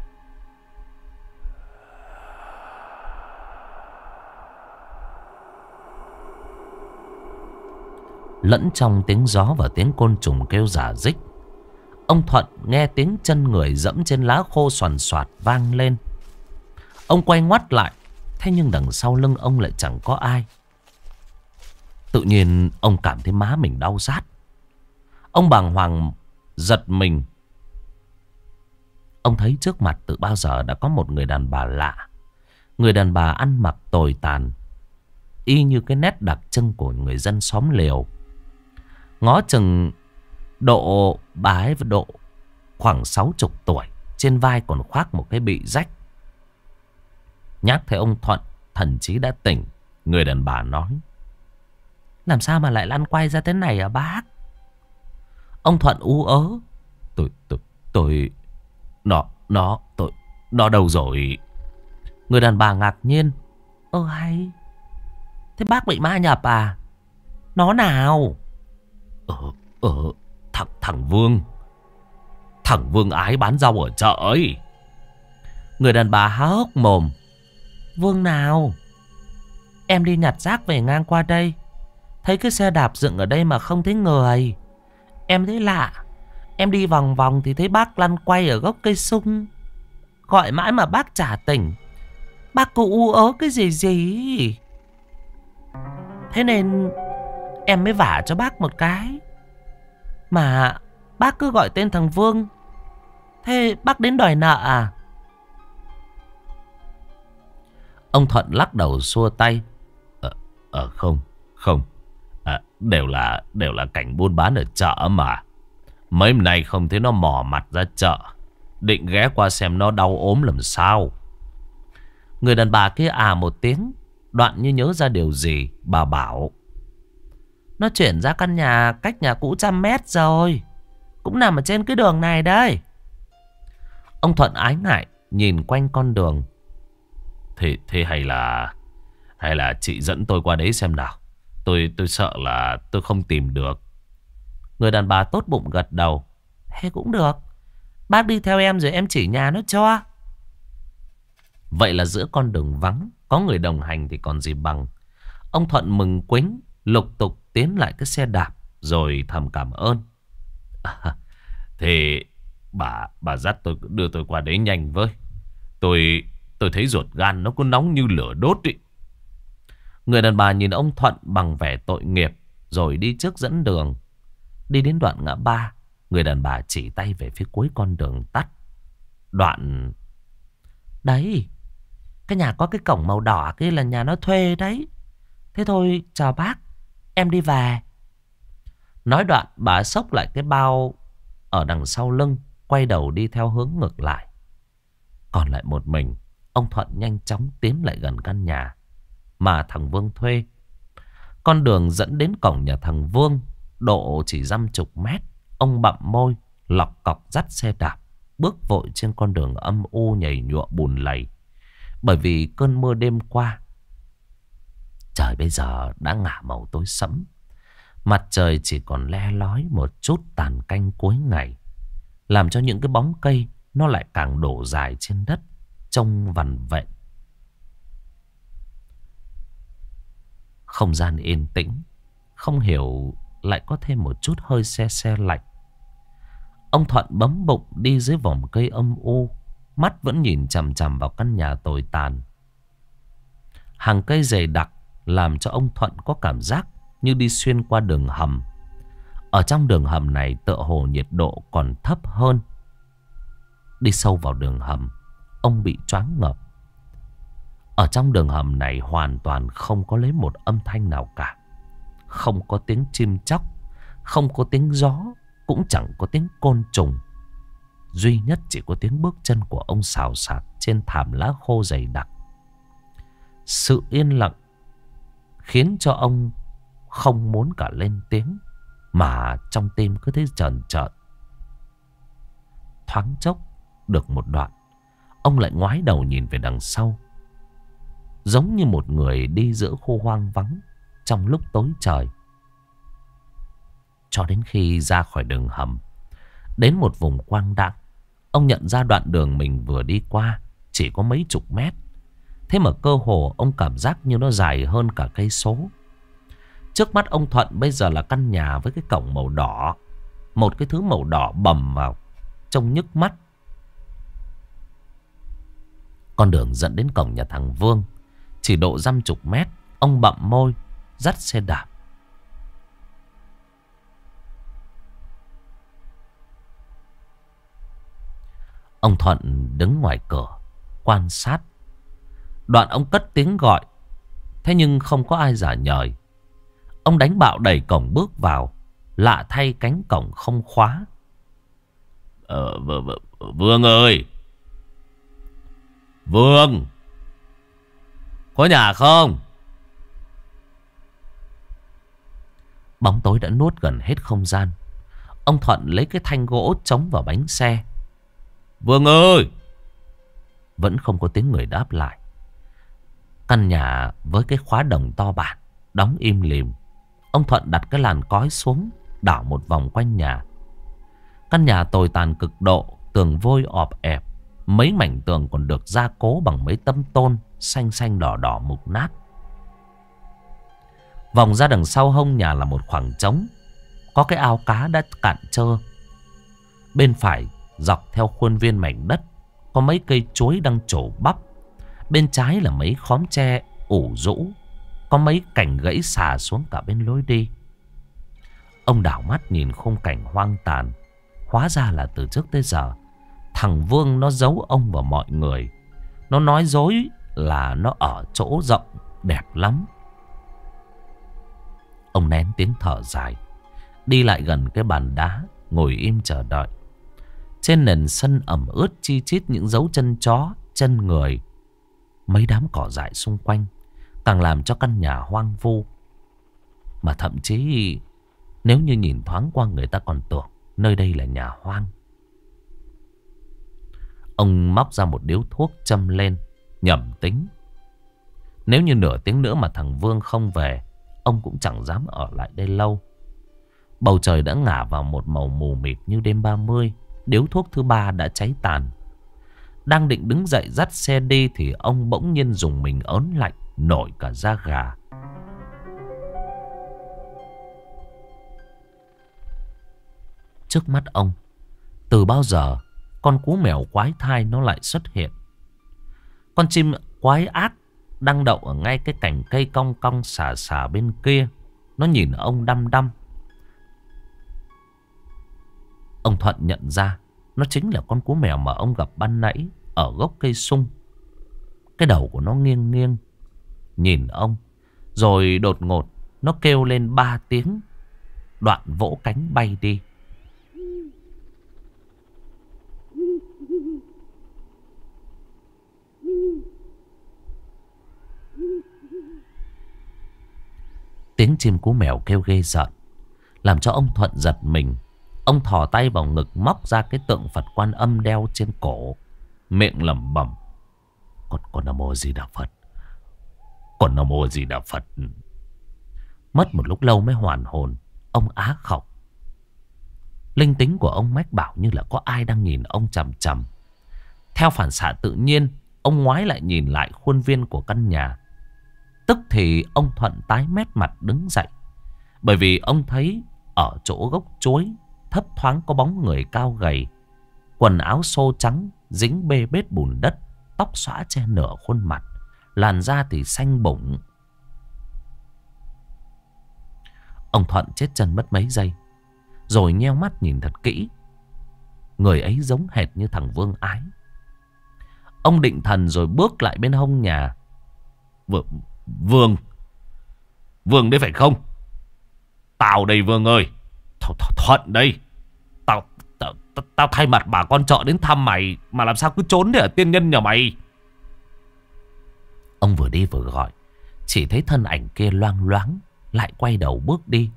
Lẫn trong tiếng gió và tiếng côn trùng kêu rả rích, ông Thuận nghe tiếng chân người dẫm trên lá khô xoàn xoạt vang lên. Ông quay ngoắt lại, thế nhưng đằng sau lưng ông lại chẳng có ai. Tự nhiên ông cảm thấy má mình đau rát. Ông bàng hoàng giật mình. Ông thấy trước mặt từ bao giờ đã có một người đàn bà lạ. Người đàn bà ăn mặc tồi tàn, y như cái nét đặc trưng của người dân xóm lều. Ngó chừng độ bà ấy độ khoảng sáu chục tuổi, trên vai còn khoác một cái bị rách. Nhắc thấy ông Thuận thần trí đã tỉnh, người đàn bà nói: "Làm sao mà lại lăn quay ra thế này à bác?" Ông Thuận ú ớ: Tôi, tôi, tôi, nó, nó, tôi, nó đâu rồi?" Người đàn bà ngạc nhiên: "Ơ hay, thế bác bị ma nhập à? Nó nào?" Ờ, ờ, thằng, thằng Vương. Thằng Vương ái bán rau ở chợ ấy. Người đàn bà há hốc mồm: "Vương nào? Em đi nhặt rác về ngang qua đây, thấy cái xe đạp dựng ở đây mà không thấy người. Em thấy lạ, em đi vòng vòng thì thấy bác lăn quay ở gốc cây sung. Gọi mãi mà bác chả tỉnh. Bác cứ u ớ cái gì gì. Thế nên em mới vả cho bác một cái. Mà bác cứ gọi tên thằng Vương. Thế bác đến đòi nợ à?" Ông Thuận lắc đầu xua tay: Ờ, ờ không, không. À, đều là đều là cảnh buôn bán ở chợ mà. Mấy hôm nay không thấy nó mò mặt ra chợ, định ghé qua xem nó đau ốm làm sao. Người đàn bà kia à một tiếng, đoạn như nhớ ra điều gì, bà bảo: "Nó chuyển ra căn nhà cách nhà cũ trăm mét rồi, cũng nằm ở trên cái đường này đây." Ông Thuận ái ngại nhìn quanh con đường: Thế, thế hay là Hay là chị dẫn tôi qua đấy xem nào. Tôi tôi sợ là tôi không tìm được. Người đàn bà tốt bụng gật đầu: "Thế cũng được, bác đi theo em rồi em chỉ nhà nó cho." Vậy là giữa con đường vắng có người đồng hành thì còn gì bằng. Ông Thuận mừng quính lục tục tiến lại cái xe đạp rồi thầm cảm ơn. À, thế bà bà dắt tôi đưa tôi qua đấy nhanh với. Tôi tôi thấy ruột gan nó cứ nóng như lửa đốt ý. Người đàn bà nhìn ông Thuận bằng vẻ tội nghiệp rồi đi trước dẫn đường. Đi đến đoạn ngã ba, người đàn bà chỉ tay về phía cuối con đường tắt. Đoạn... Đấy, cái nhà có cái cổng màu đỏ kia là nhà nó thuê đấy. Thế thôi, chào bác, em đi về. Nói đoạn bà xốc lại cái bao ở đằng sau lưng, quay đầu đi theo hướng ngược lại. Còn lại một mình, ông Thuận nhanh chóng tiến lại gần căn nhà mà thằng Vương thuê. Con đường dẫn đến cổng nhà thằng Vương độ chỉ dăm chục mét. Ông bặm môi, lọc cọc dắt xe đạp, bước vội trên con đường âm u nhầy nhụa bùn lầy. Bởi vì cơn mưa đêm qua, trời bây giờ đã ngả màu tối sẫm. Mặt trời chỉ còn le lói một chút tàn canh cuối ngày, làm cho những cái bóng cây nó lại càng đổ dài trên đất, trông vằn vện. Không gian yên tĩnh, không hiểu lại có thêm một chút hơi se se lạnh. Ông Thuận bấm bụng đi dưới vòng cây âm u, mắt vẫn nhìn chằm chằm vào căn nhà tồi tàn. Hàng cây dày đặc làm cho ông Thuận có cảm giác như đi xuyên qua đường hầm. Ở trong đường hầm này tựa hồ nhiệt độ còn thấp hơn. Đi sâu vào đường hầm, ông bị choáng ngợp. Ở trong đường hầm này hoàn toàn không có lấy một âm thanh nào cả. Không có tiếng chim chóc, không có tiếng gió, cũng chẳng có tiếng côn trùng. Duy nhất chỉ có tiếng bước chân của ông xào xạc trên thảm lá khô dày đặc. Sự yên lặng khiến cho ông không muốn cả lên tiếng, mà trong tim cứ thấy trờn trợn. Thoáng chốc được một đoạn, ông lại ngoái đầu nhìn về đằng sau, giống như một người đi giữa khu hoang vắng trong lúc tối trời. Cho đến khi ra khỏi đường hầm, đến một vùng quang đãng, ông nhận ra đoạn đường mình vừa đi qua chỉ có mấy chục mét. Thế mà cơ hồ ông cảm giác như nó dài hơn cả cây số. Trước mắt ông Thuận bây giờ là căn nhà với cái cổng màu đỏ. Một cái thứ màu đỏ bầm vào, trông nhức mắt. Con đường dẫn đến cổng nhà thằng Vương chỉ độ dăm chục mét. Ông bặm môi, dắt xe đạp. Ông Thuận đứng ngoài cửa quan sát. Đoạn ông cất tiếng gọi, thế nhưng không có ai trả lời. Ông đánh bạo đẩy cổng bước vào. Lạ thay cánh cổng không khóa. Ờ, v v Vương ơi! Vương! Có nhà không? Bóng tối đã nuốt gần hết không gian. Ông Thuận lấy cái thanh gỗ chống vào bánh xe. Vương ơi! Vẫn không có tiếng người đáp lại. Căn nhà với cái khóa đồng to bản đóng im lìm. Ông Thuận đặt cái làn cói xuống, đảo một vòng quanh nhà. Căn nhà tồi tàn cực độ, tường vôi ọp ẹp. Mấy mảnh tường còn được gia cố bằng mấy tấm tôn xanh xanh đỏ đỏ mục nát. Vòng ra đằng sau hông nhà là một khoảng trống, có cái ao cá đã cạn trơ. Bên phải dọc theo khuôn viên mảnh đất có mấy cây chuối đang trổ bắp. Bên trái là mấy khóm tre ủ rũ, có mấy cành gãy xà xuống cả bên lối đi. Ông đảo mắt nhìn khung cảnh hoang tàn. Hóa ra là từ trước tới giờ thằng Vương nó giấu ông và mọi người. Nó nói dối là nó ở chỗ rộng đẹp lắm. Ông nén tiếng thở dài, đi lại gần cái bàn đá, ngồi im chờ đợi. Trên nền sân ẩm ướt chi chít những dấu chân chó, chân người. Mấy đám cỏ dại xung quanh càng làm cho căn nhà hoang vu. Mà thậm chí nếu như nhìn thoáng qua, người ta còn tưởng nơi đây là nhà hoang. Ông móc ra một điếu thuốc châm lên, nhẩm tính. Nếu như nửa tiếng nữa mà thằng Vương không về, ông cũng chẳng dám ở lại đây lâu. Bầu trời đã ngả vào một màu mù mịt như đêm ba mươi. Điếu thuốc thứ ba đã cháy tàn. Đang định đứng dậy dắt xe đi thì ông bỗng nhiên dùng mình ớn lạnh, nổi cả da gà. Trước mắt ông, từ bao giờ con cú mèo quái thai nó lại xuất hiện. Con chim quái ác đang đậu ở ngay cái cành cây cong cong xà xà bên kia. Nó nhìn ông đăm đăm. Ông Thuận nhận ra nó chính là con cú mèo mà ông gặp ban nãy ở gốc cây sung. Cái đầu của nó nghiêng nghiêng nhìn ông, rồi đột ngột nó kêu lên ba tiếng, đoạn vỗ cánh bay đi. Tiếng chim cú mèo kêu ghê rợn, làm cho ông Thuận giật mình. Ông thò tay vào ngực, móc ra cái tượng Phật Quan Âm đeo trên cổ, miệng lẩm bẩm: Con con Nam Mô Di Đà Phật, Con Nam Mô Di Đà Phật. Mất một lúc lâu mới hoàn hồn. Ông á khóc. Linh tính của ông mách bảo như là có ai đang nhìn ông chằm chằm. Theo phản xạ tự nhiên, ông ngoái lại nhìn lại khuôn viên của căn nhà. Tức thì ông Thuận tái mét mặt đứng dậy, bởi vì ông thấy ở chỗ gốc chuối thấp thoáng có bóng người cao gầy, quần áo xô trắng dính bê bết bùn đất, tóc xõa che nửa khuôn mặt, làn da thì xanh bủng. Ông Thuận chết chân mất mấy giây, rồi nheo mắt nhìn thật kỹ. Người ấy giống hệt như thằng Vương Ái. Ông định thần rồi bước lại bên hông nhà. Vương Vương Vương đấy phải không? Tao đây Vương ơi. Th th Thuận đây. Tao, tao Tao thay mặt bà con chợ đến thăm mày, mà làm sao cứ trốn để ở tiên nhân nhà mày. Ông vừa đi vừa gọi, chỉ thấy thân ảnh kia loang loáng, lại quay đầu bước đi.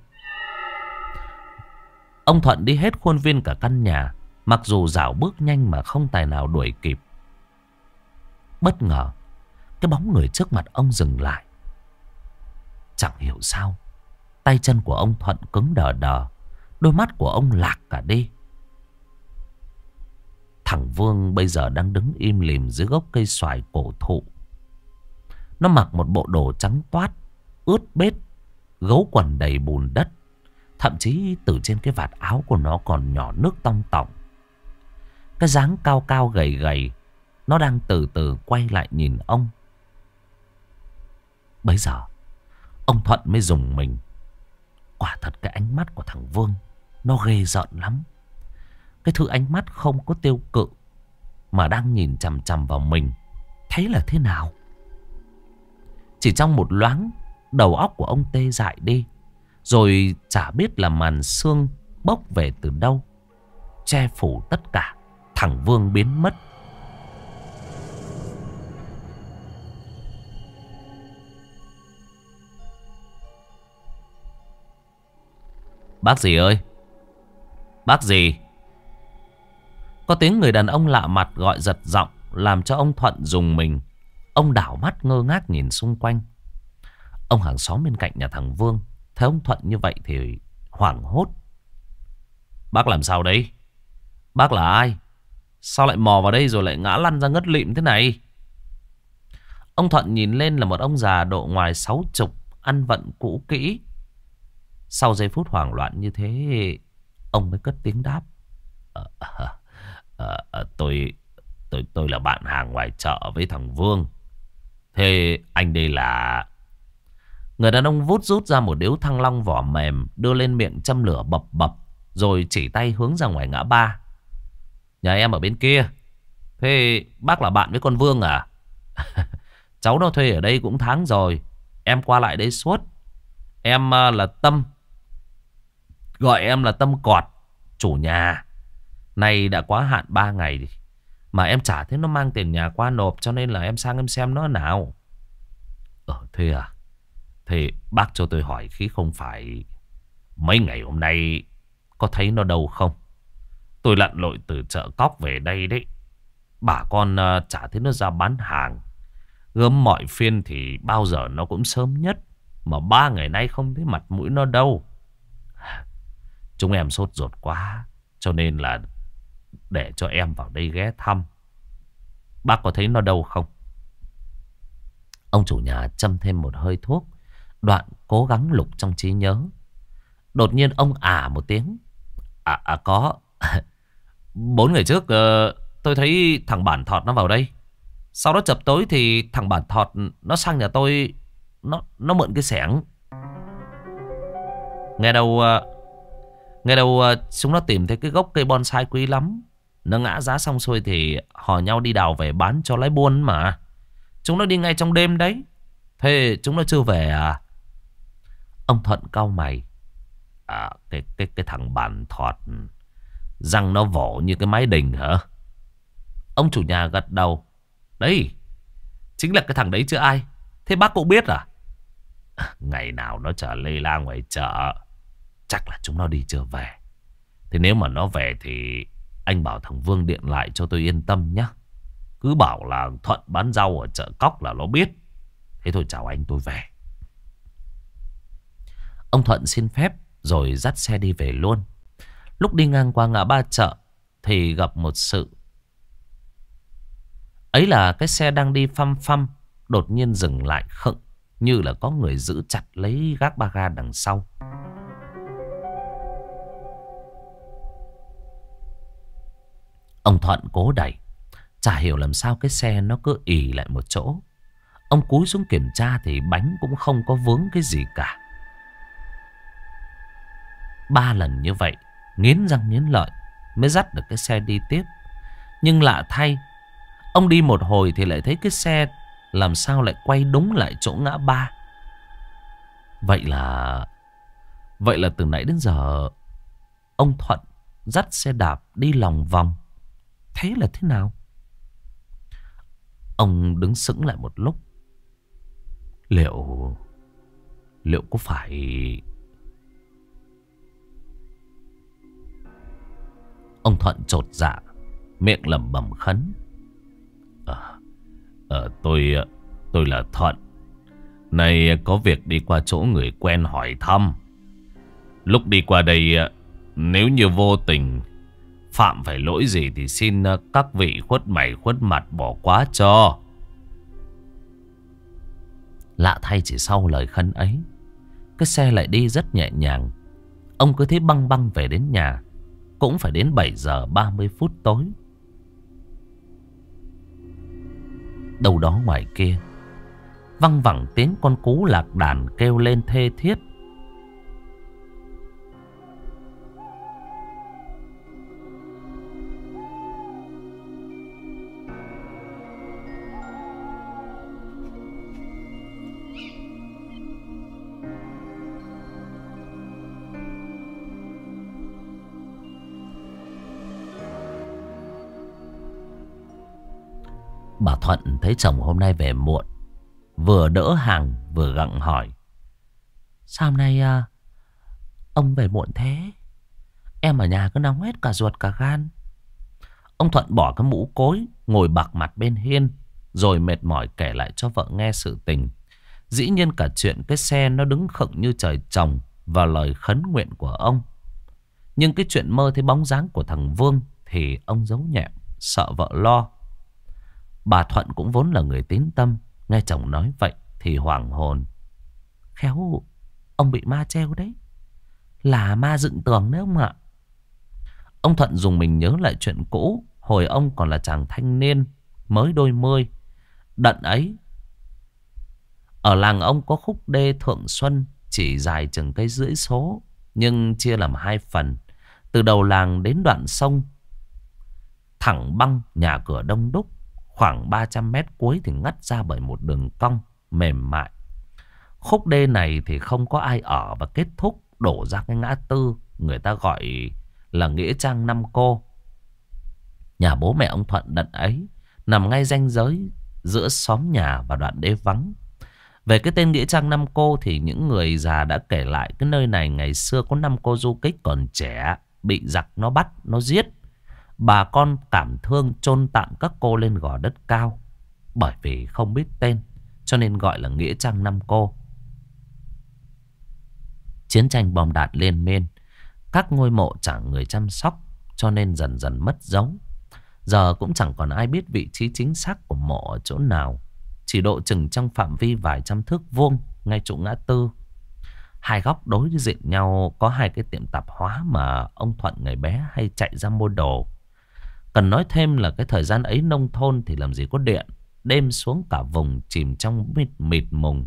Ông Thuận đi hết khuôn viên cả căn nhà, mặc dù dạo bước nhanh mà không tài nào đuổi kịp. Bất ngờ, cái bóng người trước mặt ông dừng lại. Chẳng hiểu sao, tay chân của ông Thuận cứng đờ đờ, đôi mắt của ông lạc cả đi. Thằng Vương bây giờ đang đứng im lìm dưới gốc cây xoài cổ thụ. Nó mặc một bộ đồ trắng toát, ướt bết, gấu quần đầy bùn đất. Thậm chí từ trên cái vạt áo của nó còn nhỏ nước tong tỏng. Cái dáng cao cao gầy gầy, nó đang từ từ quay lại nhìn ông. Bấy giờ ông Thuận mới rùng mình. Quả thật cái ánh mắt của thằng Vương nó ghê rợn lắm. Cái thứ ánh mắt không có tiêu cự, mà đang nhìn chằm chằm vào mình. Thấy là thế nào? Chỉ trong một loáng, đầu óc của ông tê dại đi. Rồi chả biết là màn sương bốc về từ đâu, che phủ tất cả. Thằng Vương biến mất. Bác gì ơi? Bác gì? Có tiếng người đàn ông lạ mặt gọi giật giọng, làm cho ông Thuận rùng mình. Ông đảo mắt ngơ ngác nhìn xung quanh. Ông hàng xóm bên cạnh nhà thằng Vương thấy ông Thuận như vậy thì hoảng hốt. Bác làm sao đấy? Bác là ai? Sao lại mò vào đây rồi lại ngã lăn ra ngất lịm thế này? Ông Thuận nhìn lên là một ông già độ ngoài sáu chục, ăn vận cũ kỹ. Sau giây phút hoảng loạn như thế, ông mới cất tiếng đáp. À, à, à, à, tôi, tôi, tôi là bạn hàng ngoài chợ với thằng Vương. Thế anh đây là... Người đàn ông vút rút ra một điếu thăng long vỏ mềm, đưa lên miệng châm lửa bập bập, rồi chỉ tay hướng ra ngoài ngã ba. Nhà em ở bên kia. Thế bác là bạn với con Vương à? Cháu nó thuê ở đây cũng tháng rồi, em qua lại đây suốt. Em là Tâm, gọi em là Tâm Cọt, chủ nhà. Nay đã quá hạn ba ngày mà em chả thấy nó mang tiền nhà qua nộp, cho nên là em sang em xem nó nào. Ờ thế à? Thế bác cho tôi hỏi khí không phải mấy ngày hôm nay có thấy nó đâu không? Tôi lặn lội từ chợ cóc về đây đấy. Bà con uh, chả thấy nó ra bán hàng. Gớm mọi phiên thì bao giờ nó cũng sớm nhất, mà ba ngày nay không thấy mặt mũi nó đâu. Chúng em sốt ruột quá, cho nên là để cho em vào đây ghé thăm. Bác có thấy nó đâu không? Ông chủ nhà châm thêm một hơi thuốc, đoạn cố gắng lục trong trí nhớ. Đột nhiên ông ả một tiếng. À, à có. Bốn ngày trước ờ, tôi thấy thằng Bản Thọt nó vào đây. Sau đó chập tối thì thằng Bản Thọt nó sang nhà tôi. Nó nó mượn cái xẻng. Nghe đâu ờ, Nghe đâu ờ, chúng nó tìm thấy cái gốc cây bonsai quý lắm. Nó ngã giá xong xuôi thì hò nhau đi đào về bán cho lấy buôn mà. Chúng nó đi ngay trong đêm đấy. Thế chúng nó chưa về à? Ông Thuận cau mày. À, cái, cái, cái thằng Bản Thọt răng nó vỗ như cái máy đình hả? Ông chủ nhà gật đầu. Đấy, chính là cái thằng đấy chứ ai. Thế bác cũng biết à? Ngày nào nó chở lê la ngoài chợ. Chắc là chúng nó đi chưa về. Thế nếu mà nó về thì anh bảo thằng Vương điện lại cho tôi yên tâm nhé. Cứ bảo là Thuận bán rau ở chợ Cóc là nó biết. Thế thôi chào anh, tôi về. Ông Thuận xin phép rồi dắt xe đi về luôn. Lúc đi ngang qua ngã ba chợ thì gặp một sự. Ấy là cái xe đang đi phăm phăm đột nhiên dừng lại khựng, như là có người giữ chặt lấy gác ba ga đằng sau. Ông Thuận cố đẩy, chả hiểu làm sao cái xe nó cứ ì lại một chỗ. Ông cúi xuống kiểm tra thì bánh cũng không có vướng cái gì cả. Ba lần như vậy, nghiến răng nghiến lợi mới dắt được cái xe đi tiếp. Nhưng lạ thay, ông đi một hồi thì lại thấy cái xe làm sao lại quay đúng lại chỗ ngã ba. Vậy là Vậy là từ nãy đến giờ ông Thuận dắt xe đạp đi lòng vòng. Thế là thế nào? Ông đứng sững lại một lúc. Liệu Liệu có phải... Ông Thuận chột dạ, miệng lẩm bẩm khấn. Ờ, ờ, tôi, tôi là Thuận. Nay có việc đi qua chỗ người quen hỏi thăm. Lúc đi qua đây, nếu như vô tình phạm phải lỗi gì thì xin các vị khuất mày khuất mặt bỏ qua cho. Lạ thay chỉ sau lời khấn ấy, cái xe lại đi rất nhẹ nhàng. Ông cứ thế băng băng về đến nhà. Cũng phải đến bảy giờ ba mươi phút tối. Đâu đó ngoài kia văng vẳng tiếng con cú lạc đàn kêu lên thê thiết. Bà Thuận thấy chồng hôm nay về muộn, vừa đỡ hàng vừa gặng hỏi. Sao hôm nay à, ông về muộn thế? Em ở nhà cứ nóng hết cả ruột cả gan. Ông Thuận bỏ cái mũ cối, ngồi bạc mặt bên hiên, rồi mệt mỏi kể lại cho vợ nghe sự tình. Dĩ nhiên cả chuyện cái xe nó đứng khựng như trời trồng và lời khấn nguyện của ông. Nhưng cái chuyện mơ thấy bóng dáng của thằng Vương thì ông giấu nhẹm, sợ vợ lo. Bà Thuận cũng vốn là người tín tâm, nghe chồng nói vậy thì hoảng hồn. Khéo ông bị ma treo đấy. Là ma dựng tường đấy ông ạ. Ông Thuận dùng mình nhớ lại chuyện cũ. Hồi ông còn là chàng thanh niên mới đôi mươi. Đận ấy, ở làng ông có khúc đê Thượng Xuân chỉ dài chừng cây rưỡi số, nhưng chia làm hai phần. Từ đầu làng đến đoạn sông thẳng băng, nhà cửa đông đúc. Khoảng ba trăm mét cuối thì ngắt ra bởi một đường cong mềm mại. Khúc đê này thì không có ai ở và kết thúc đổ ra cái ngã tư người ta gọi là nghĩa trang Năm Cô. Nhà bố mẹ ông Thuận đận ấy nằm ngay ranh giới giữa xóm nhà và đoạn đê vắng. Về cái tên nghĩa trang Năm Cô thì những người già đã kể lại cái nơi này ngày xưa có năm cô du kích còn trẻ bị giặc nó bắt, nó giết. Bà con cảm thương chôn tạm các cô lên gò đất cao. Bởi vì không biết tên cho nên gọi là nghĩa trang Năm Cô. Chiến tranh bom đạn liên miên, các ngôi mộ chẳng người chăm sóc cho nên dần dần mất dấu. Giờ cũng chẳng còn ai biết vị trí chính xác của mộ ở chỗ nào. Chỉ độ chừng trong phạm vi vài trăm thước vuông ngay chỗ ngã tư. Hai góc đối diện nhau có hai cái tiệm tạp hóa mà ông Thuận ngày bé hay chạy ra mua đồ. Cần nói thêm là cái thời gian ấy nông thôn thì làm gì có điện. Đêm xuống cả vùng chìm trong mịt mịt mùng.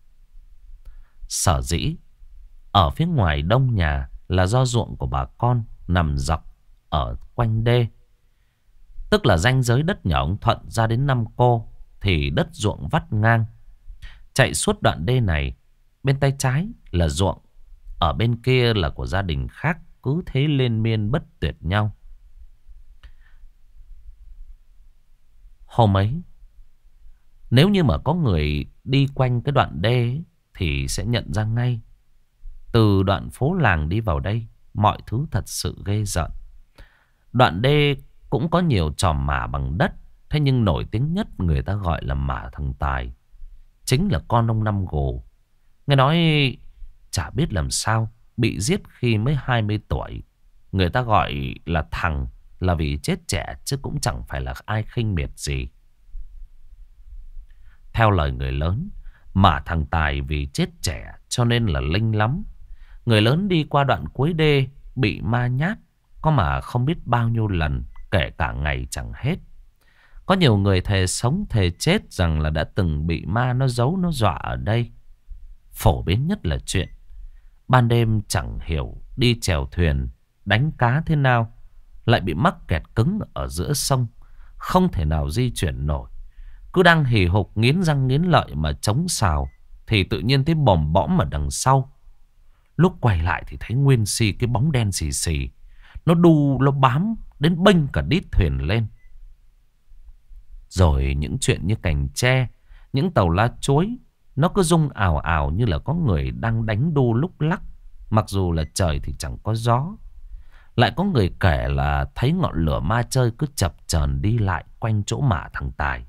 Sở dĩ ở phía ngoài đông nhà là do ruộng của bà con nằm dọc ở quanh đê. Tức là ranh giới đất nhà ông Thuận ra đến Năm Cô thì đất ruộng vắt ngang. Chạy suốt đoạn đê này, bên tay trái là ruộng, ở bên kia là của gia đình khác, cứ thế liên miên bất tuyệt nhau. Hôm ấy, nếu như mà có người đi quanh cái đoạn đê ấy, thì sẽ nhận ra ngay. Từ đoạn phố làng đi vào đây, mọi thứ thật sự ghê rợn. Đoạn đê cũng có nhiều tròm mả bằng đất. Thế nhưng nổi tiếng nhất người ta gọi là mả thằng Tài, chính là con ông Năm Gồ. Nghe nói chả biết làm sao bị giết khi mới hai mươi tuổi. Người ta gọi là thằng là vì chết trẻ, chứ cũng chẳng phải là ai khinh miệt gì. Theo lời người lớn, mả thằng Tài vì chết trẻ cho nên là linh lắm. Người lớn đi qua đoạn cuối đê bị ma nhát, có mà không biết bao nhiêu lần, kể cả ngày chẳng hết. Có nhiều người thề sống thề chết rằng là đã từng bị ma nó giấu nó dọa ở đây. Phổ biến nhất là chuyện ban đêm chẳng hiểu đi chèo thuyền đánh cá thế nào lại bị mắc kẹt cứng ở giữa sông, không thể nào di chuyển nổi. Cứ đang hì hục nghiến răng nghiến lợi mà chống xào thì tự nhiên thấy bòm bõm ở đằng sau. Lúc quay lại thì thấy nguyên si cái bóng đen xì xì, nó đu nó bám đến bênh cả đít thuyền lên. Rồi những chuyện như cành tre, những tàu lá chuối, nó cứ rung ào ào như là có người đang đánh đu lúc lắc. Mặc dù là trời thì chẳng có gió. Lại có người kể là thấy ngọn lửa ma chơi cứ chập chờn đi lại quanh chỗ mả thằng Tài.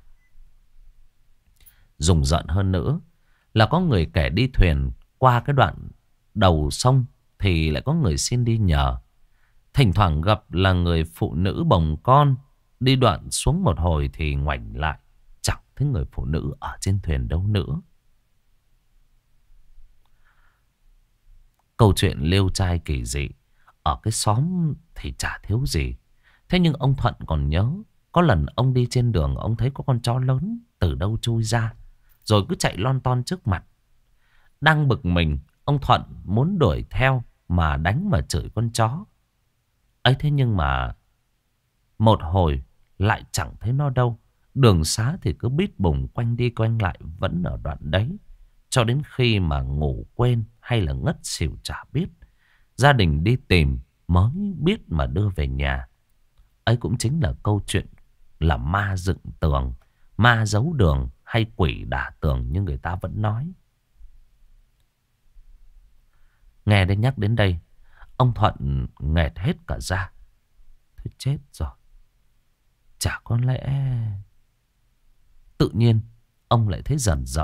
Rùng rợn hơn nữa là có người kể đi thuyền qua cái đoạn đầu sông thì lại có người xin đi nhờ. Thỉnh thoảng gặp là người phụ nữ bồng con, đi đoạn xuống một hồi thì ngoảnh lại, chẳng thấy người phụ nữ ở trên thuyền đâu nữa. Câu chuyện liêu trai kỳ dị ở cái xóm thì chả thiếu gì. Thế nhưng ông Thuận còn nhớ, có lần ông đi trên đường, ông thấy có con chó lớn từ đâu chui ra, rồi cứ chạy lon ton trước mặt. Đang bực mình, ông Thuận muốn đuổi theo mà đánh mà chửi con chó ấy. Thế nhưng mà một hồi lại chẳng thấy nó đâu. Đường xá thì cứ bít bùng quanh đi quanh lại vẫn ở đoạn đấy. Cho đến khi mà ngủ quên hay là ngất xỉu chả biết. Gia đình đi tìm mới biết mà đưa về nhà. Ấy cũng chính là câu chuyện là ma dựng tường, ma giấu đường hay quỷ đả tường như người ta vẫn nói. Nghe đến nhắc đến đây, ông Thuận nghẹt hết cả da. Thôi chết rồi. Chả có lẽ... Tự nhiên ông lại thấy dần dần.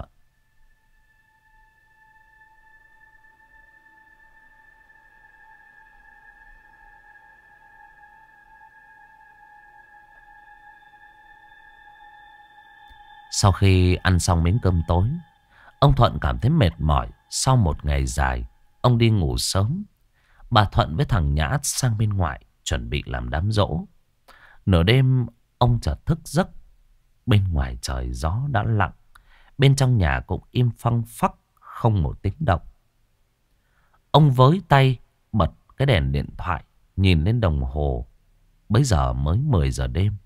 Sau khi ăn xong miếng cơm tối, ông Thuận cảm thấy mệt mỏi. Sau một ngày dài, ông đi ngủ sớm. Bà Thuận với thằng Nhã sang bên ngoài chuẩn bị làm đám giỗ. Nửa đêm ông chợt thức giấc. Bên ngoài trời gió đã lặng, bên trong nhà cũng im phăng phắc, không một tiếng động. Ông với tay bật cái đèn điện thoại, nhìn lên đồng hồ. Bấy giờ mới mười giờ đêm.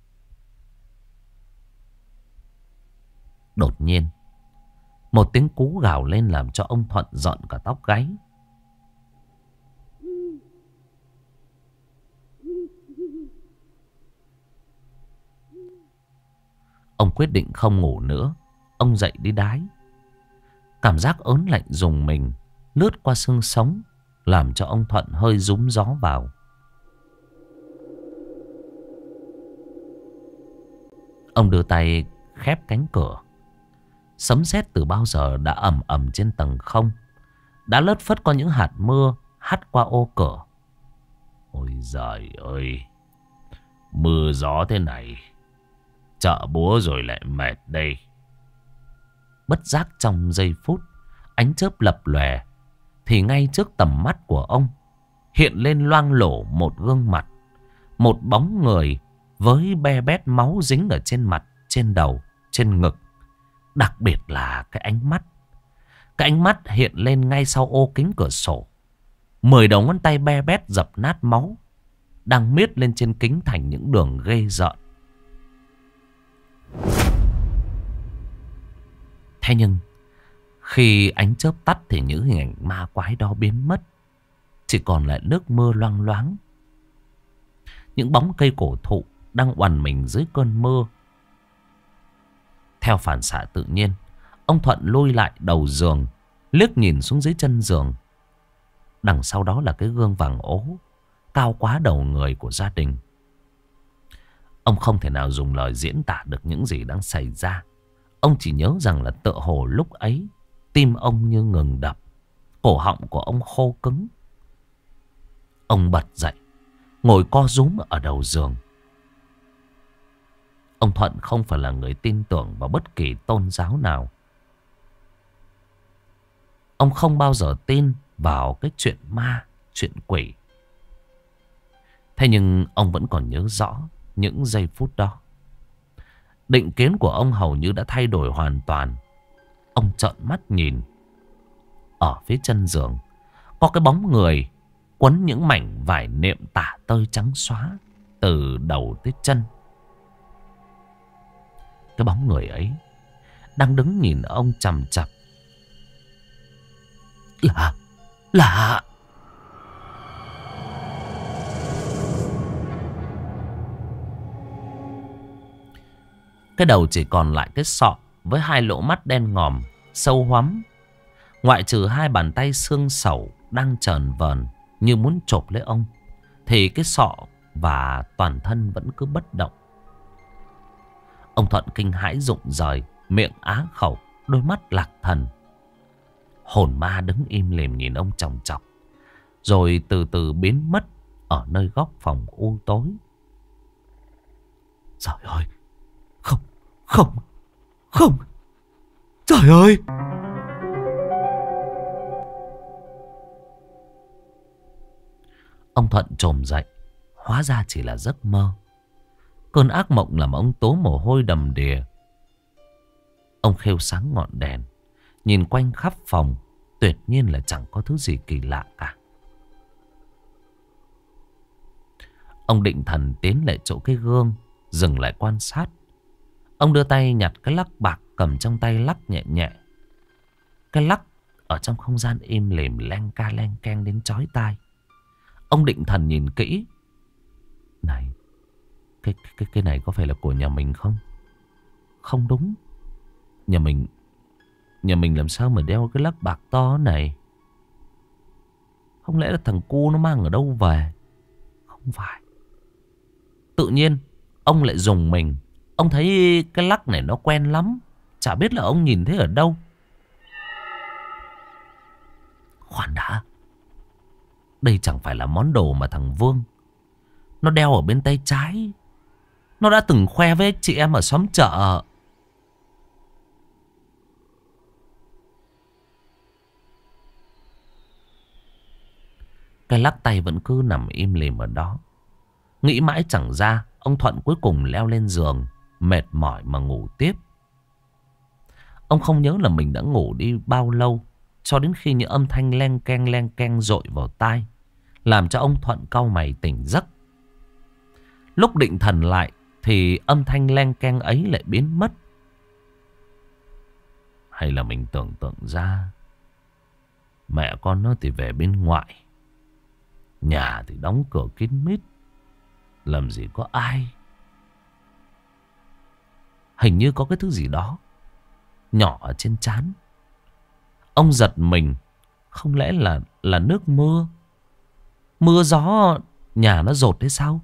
Đột nhiên một tiếng cú gào lên làm cho ông Thuận giận cả tóc gáy. Ông quyết định không ngủ nữa. Ông dậy đi đái. Cảm giác ớn lạnh rùng mình lướt qua xương sống, làm cho ông Thuận hơi rúm gió vào. Ông đưa tay khép cánh cửa. Sấm sét từ bao giờ đã ầm ầm trên tầng không, đã lất phất có những hạt mưa hắt qua ô cửa. Ôi giời ơi, mưa gió thế này, chợ búa rồi lại mệt đây. Bất giác trong giây phút, ánh chớp lập lòe thì ngay trước tầm mắt của ông hiện lên loang lổ một gương mặt, một bóng người với be bét máu dính ở trên mặt, trên đầu, trên ngực. Đặc biệt là cái ánh mắt. Cái ánh mắt hiện lên ngay sau ô kính cửa sổ. Mười đầu ngón tay be bét dập nát máu đang miết lên trên kính thành những đường ghê rợn. Thế nhưng khi ánh chớp tắt thì những hình ảnh ma quái đó biến mất. Chỉ còn lại nước mưa loang loáng. Những bóng cây cổ thụ đang oằn mình dưới cơn mưa. Theo phản xạ tự nhiên, ông Thuận lôi lại đầu giường, liếc nhìn xuống dưới chân giường. Đằng sau đó là cái gương vàng ố, cao quá đầu người của gia đình. Ông không thể nào dùng lời diễn tả được những gì đang xảy ra. Ông chỉ nhớ rằng là tựa hồ lúc ấy tim ông như ngừng đập, cổ họng của ông khô cứng. Ông bật dậy, ngồi co rúm ở đầu giường. Ông Thuận không phải là người tin tưởng vào bất kỳ tôn giáo nào. Ông không bao giờ tin vào cái chuyện ma, chuyện quỷ. Thế nhưng ông vẫn còn nhớ rõ những giây phút đó. Định kiến của ông hầu như đã thay đổi hoàn toàn. Ông trợn mắt nhìn. Ở phía chân giường có cái bóng người quấn những mảnh vải nệm tả tơi trắng xóa từ đầu tới chân. Cái bóng người ấy đang đứng nhìn ông chằm chằm. Lạ, lạ. Cái đầu chỉ còn lại cái sọ với hai lỗ mắt đen ngòm, sâu hoắm. Ngoại trừ hai bàn tay xương sẩu đang trờn vờn như muốn chộp lấy ông, thì cái sọ và toàn thân vẫn cứ bất động. Ông Thuận kinh hãi rụng rời, miệng á khẩu, đôi mắt lạc thần. Hồn ma đứng im lìm nhìn ông chòng chọc, rồi từ từ biến mất ở nơi góc phòng u tối. Trời ơi! Không! Không! Không! Trời ơi! Ông Thuận chồm dậy, hóa ra chỉ là giấc mơ. Cơn ác mộng làm ông tố mồ hôi đầm đìa. Ông khêu sáng ngọn đèn, nhìn quanh khắp phòng, tuyệt nhiên là chẳng có thứ gì kỳ lạ cả. Ông định thần tiến lại chỗ cái gương, dừng lại quan sát. Ông đưa tay nhặt cái lắc bạc cầm trong tay lắc nhẹ nhẹ. Cái lắc ở trong không gian im lìm len ca len keng đến chói tai. Ông định thần nhìn kỹ. Này, cái, cái, cái này có phải là của nhà mình không? Không đúng. Nhà mình Nhà mình làm sao mà đeo cái lắc bạc to này? Không lẽ là thằng cu nó mang ở đâu về? Không phải. Tự nhiên ông lại dùng mình. Ông thấy cái lắc này nó quen lắm. Chả biết là ông nhìn thấy ở đâu. Khoan đã. Đây chẳng phải là món đồ mà thằng Vương nó đeo ở bên tay trái. Nó đã từng khoe với chị em ở xóm chợ. Cái lắc tay vẫn cứ nằm im lìm ở đó. Nghĩ mãi chẳng ra, ông Thuận cuối cùng leo lên giường, mệt mỏi mà ngủ tiếp. Ông không nhớ là mình đã ngủ đi bao lâu, cho đến khi những âm thanh len keng len keng dội vào tai, làm cho ông Thuận cau mày tỉnh giấc. Lúc định thần lại thì âm thanh len keng ấy lại biến mất. Hay là mình tưởng tượng ra, mẹ con nó thì về bên ngoài, nhà thì đóng cửa kín mít, làm gì có ai. Hình như có cái thứ gì đó nhỏ ở trên trán. Ông giật mình. Không lẽ là là nước mưa? Mưa gió nhà nó dột thế sao?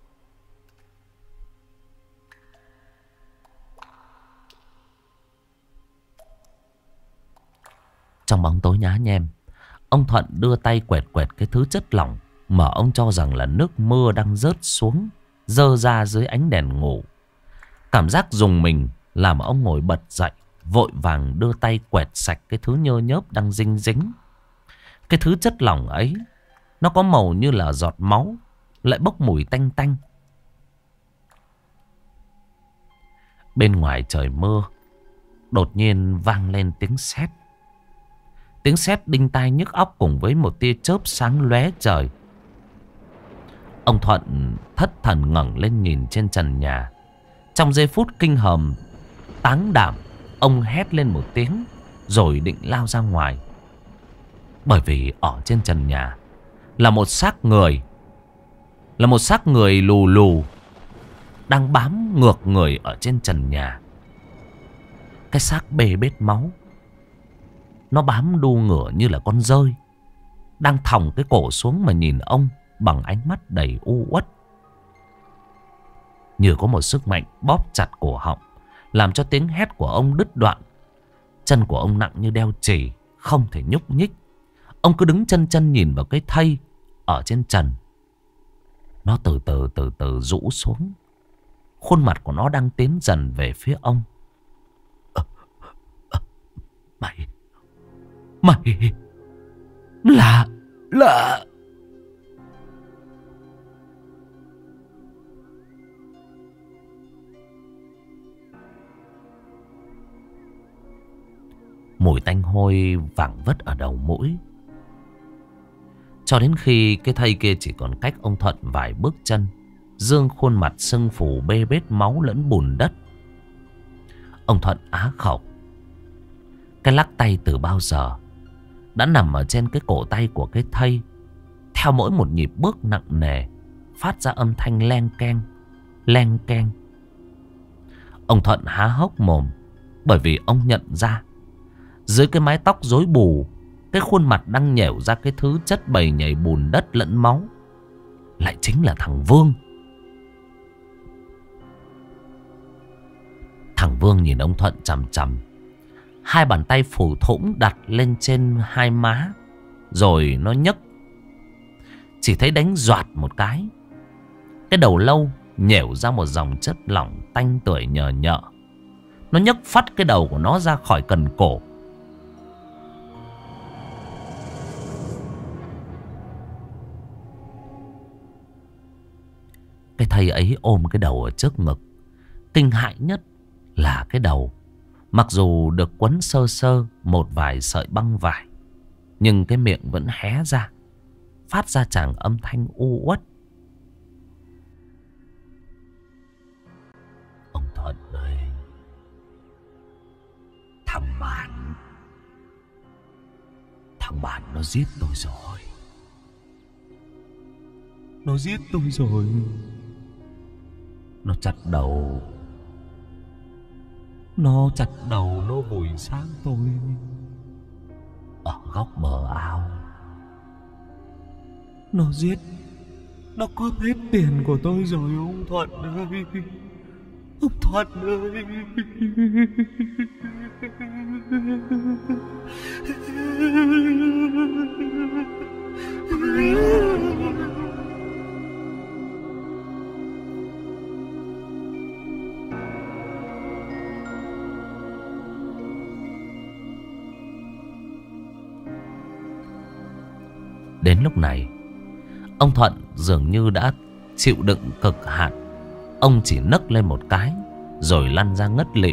Trong bóng tối nhá nhem, ông Thuận đưa tay quẹt quẹt cái thứ chất lỏng mà ông cho rằng là nước mưa đang rớt xuống, rơ ra dưới ánh đèn ngủ. Cảm giác rùng mình làm ông ngồi bật dậy, vội vàng đưa tay quẹt sạch cái thứ nhơ nhớp đang dinh dính. Cái thứ chất lỏng ấy nó có màu như là giọt máu, lại bốc mùi tanh tanh. Bên ngoài trời mưa, đột nhiên vang lên tiếng sét. Tiếng sét đinh tai nhức óc cùng với một tia chớp sáng lóe trời. Ông Thuận thất thần ngẩng lên nhìn trên trần nhà. Trong giây phút kinh hồn táng đảm, ông hét lên một tiếng rồi định lao ra ngoài. Bởi vì ở trên trần nhà là một xác người, là một xác người lù lù đang bám ngược người ở trên trần nhà. Cái xác bê bết máu, nó bám đu ngửa như là con dơi, đang thòng cái cổ xuống mà nhìn ông bằng ánh mắt đầy u uất. Như có một sức mạnh bóp chặt cổ họng, làm cho tiếng hét của ông đứt đoạn. Chân của ông nặng như đeo chì, không thể nhúc nhích. Ông cứ đứng chân chân nhìn vào cái thây ở trên trần. Nó từ từ từ từ rũ xuống. Khuôn mặt của nó đang tiến dần về phía ông. à, à, Mày Mày Là Là Mùi tanh hôi vảng vất ở đầu mũi. Cho đến khi cái thây kia chỉ còn cách ông Thuận vài bước chân, dương khuôn mặt sưng phù bê bết máu lẫn bùn đất. Ông Thuận á khẩu. Cái lắc tay từ bao giờ đã nằm ở trên cái cổ tay của cái thây. Theo mỗi một nhịp bước nặng nề, phát ra âm thanh len keng, len keng. Ông Thuận há hốc mồm, bởi vì ông nhận ra dưới cái mái tóc rối bù, cái khuôn mặt đang nhẻo ra cái thứ chất bầy nhầy bùn đất lẫn máu lại chính là thằng Vương. Thằng Vương nhìn ông Thuận chằm chằm. Hai bàn tay phủ thũng đặt lên trên hai má, rồi nó nhấc. Chỉ thấy đánh doạt một cái, cái đầu lâu nhẻo ra một dòng chất lỏng tanh tưởi nhờ nhợ. Nó nhấc phát cái đầu của nó ra khỏi cần cổ. Cái thây ấy ôm cái đầu ở trước ngực. Kinh hại nhất là cái đầu, mặc dù được quấn sơ sơ một vài sợi băng vải, nhưng cái miệng vẫn hé ra, phát ra tràng âm thanh u uất. Ông Thuận ơi, thằng bạn Thằng bạn nó giết tôi rồi. Nó giết tôi rồi. Nó chặt đầu Nó chặt đầu Nó vùi xác tôi ở góc bờ ao. Nó giết Nó cướp hết tiền của tôi rồi ông Thuận ơi. Ông Thuận ơi. Đến lúc này, ông Thuận dường như đã chịu đựng cực hạn. Ông chỉ nấc lên một cái rồi lăn ra ngất lịm.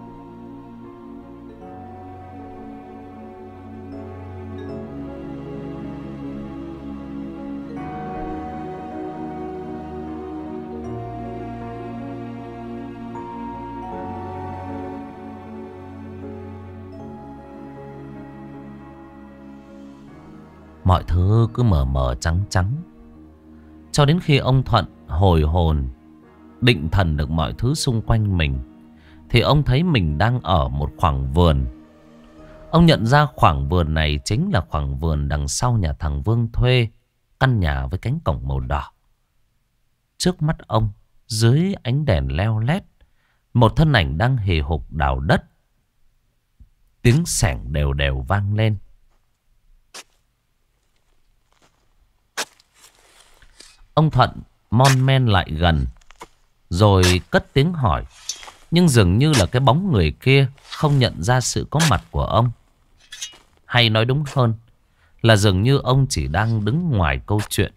Mọi thứ cứ mờ mờ trắng trắng, cho đến khi ông Thuận hồi hồn, định thần được mọi thứ xung quanh mình, thì ông thấy mình đang ở một khoảng vườn. Ông nhận ra khoảng vườn này chính là khoảng vườn đằng sau nhà thằng Vương thuê, căn nhà với cánh cổng màu đỏ. Trước mắt ông, dưới ánh đèn leo lét, một thân ảnh đang hì hục đào đất. Tiếng xẻng đều đều vang lên. Ông Thuận mon men lại gần, rồi cất tiếng hỏi. Nhưng dường như là cái bóng người kia không nhận ra sự có mặt của ông. Hay nói đúng hơn là dường như ông chỉ đang đứng ngoài câu chuyện.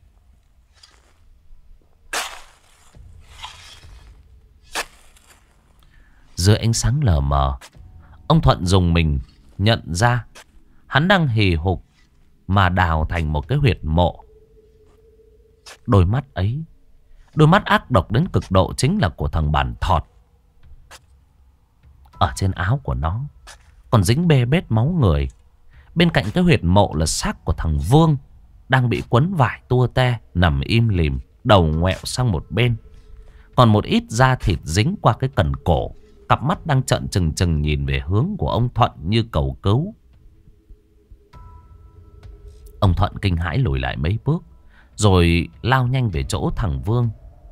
Dưới ánh sáng lờ mờ, ông Thuận dùng mình nhận ra hắn đang hì hục mà đào thành một cái huyệt mộ. Đôi mắt ấy, đôi mắt ác độc đến cực độ, chính là của thằng Bản Thọt. Ở trên áo của nó còn dính bê bết máu người. Bên cạnh cái huyệt mộ là xác của thằng Vương, đang bị quấn vải tua te, nằm im lìm, đầu ngoẹo sang một bên. Còn một ít da thịt dính qua cái cần cổ. Cặp mắt đang trợn trừng trừng nhìn về hướng của ông Thuận như cầu cứu. Ông Thuận kinh hãi lùi lại mấy bước, rồi lao nhanh về chỗ thằng Vương.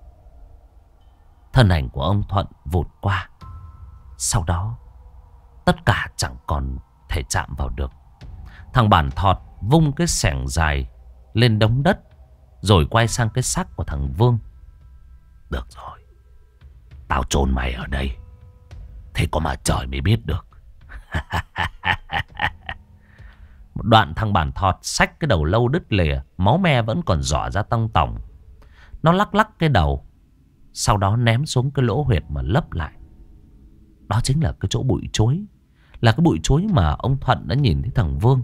Thân ảnh của ông Thuận vụt qua. Sau đó tất cả chẳng còn thể chạm vào được. Thằng Bản Thọt vung cái xẻng dài lên đống đất, rồi quay sang cái xác của thằng Vương. Được rồi, tao chôn mày ở đây, thế có mà trời mới biết được. Một đoạn thằng Bản Thọt xách cái đầu lâu đứt lìa, máu me vẫn còn rỏ ra tông tỏng. Nó lắc lắc cái đầu, sau đó ném xuống cái lỗ huyệt mà lấp lại. Đó chính là cái chỗ bụi chuối, là cái bụi chuối mà ông Thuận đã nhìn thấy thằng Vương.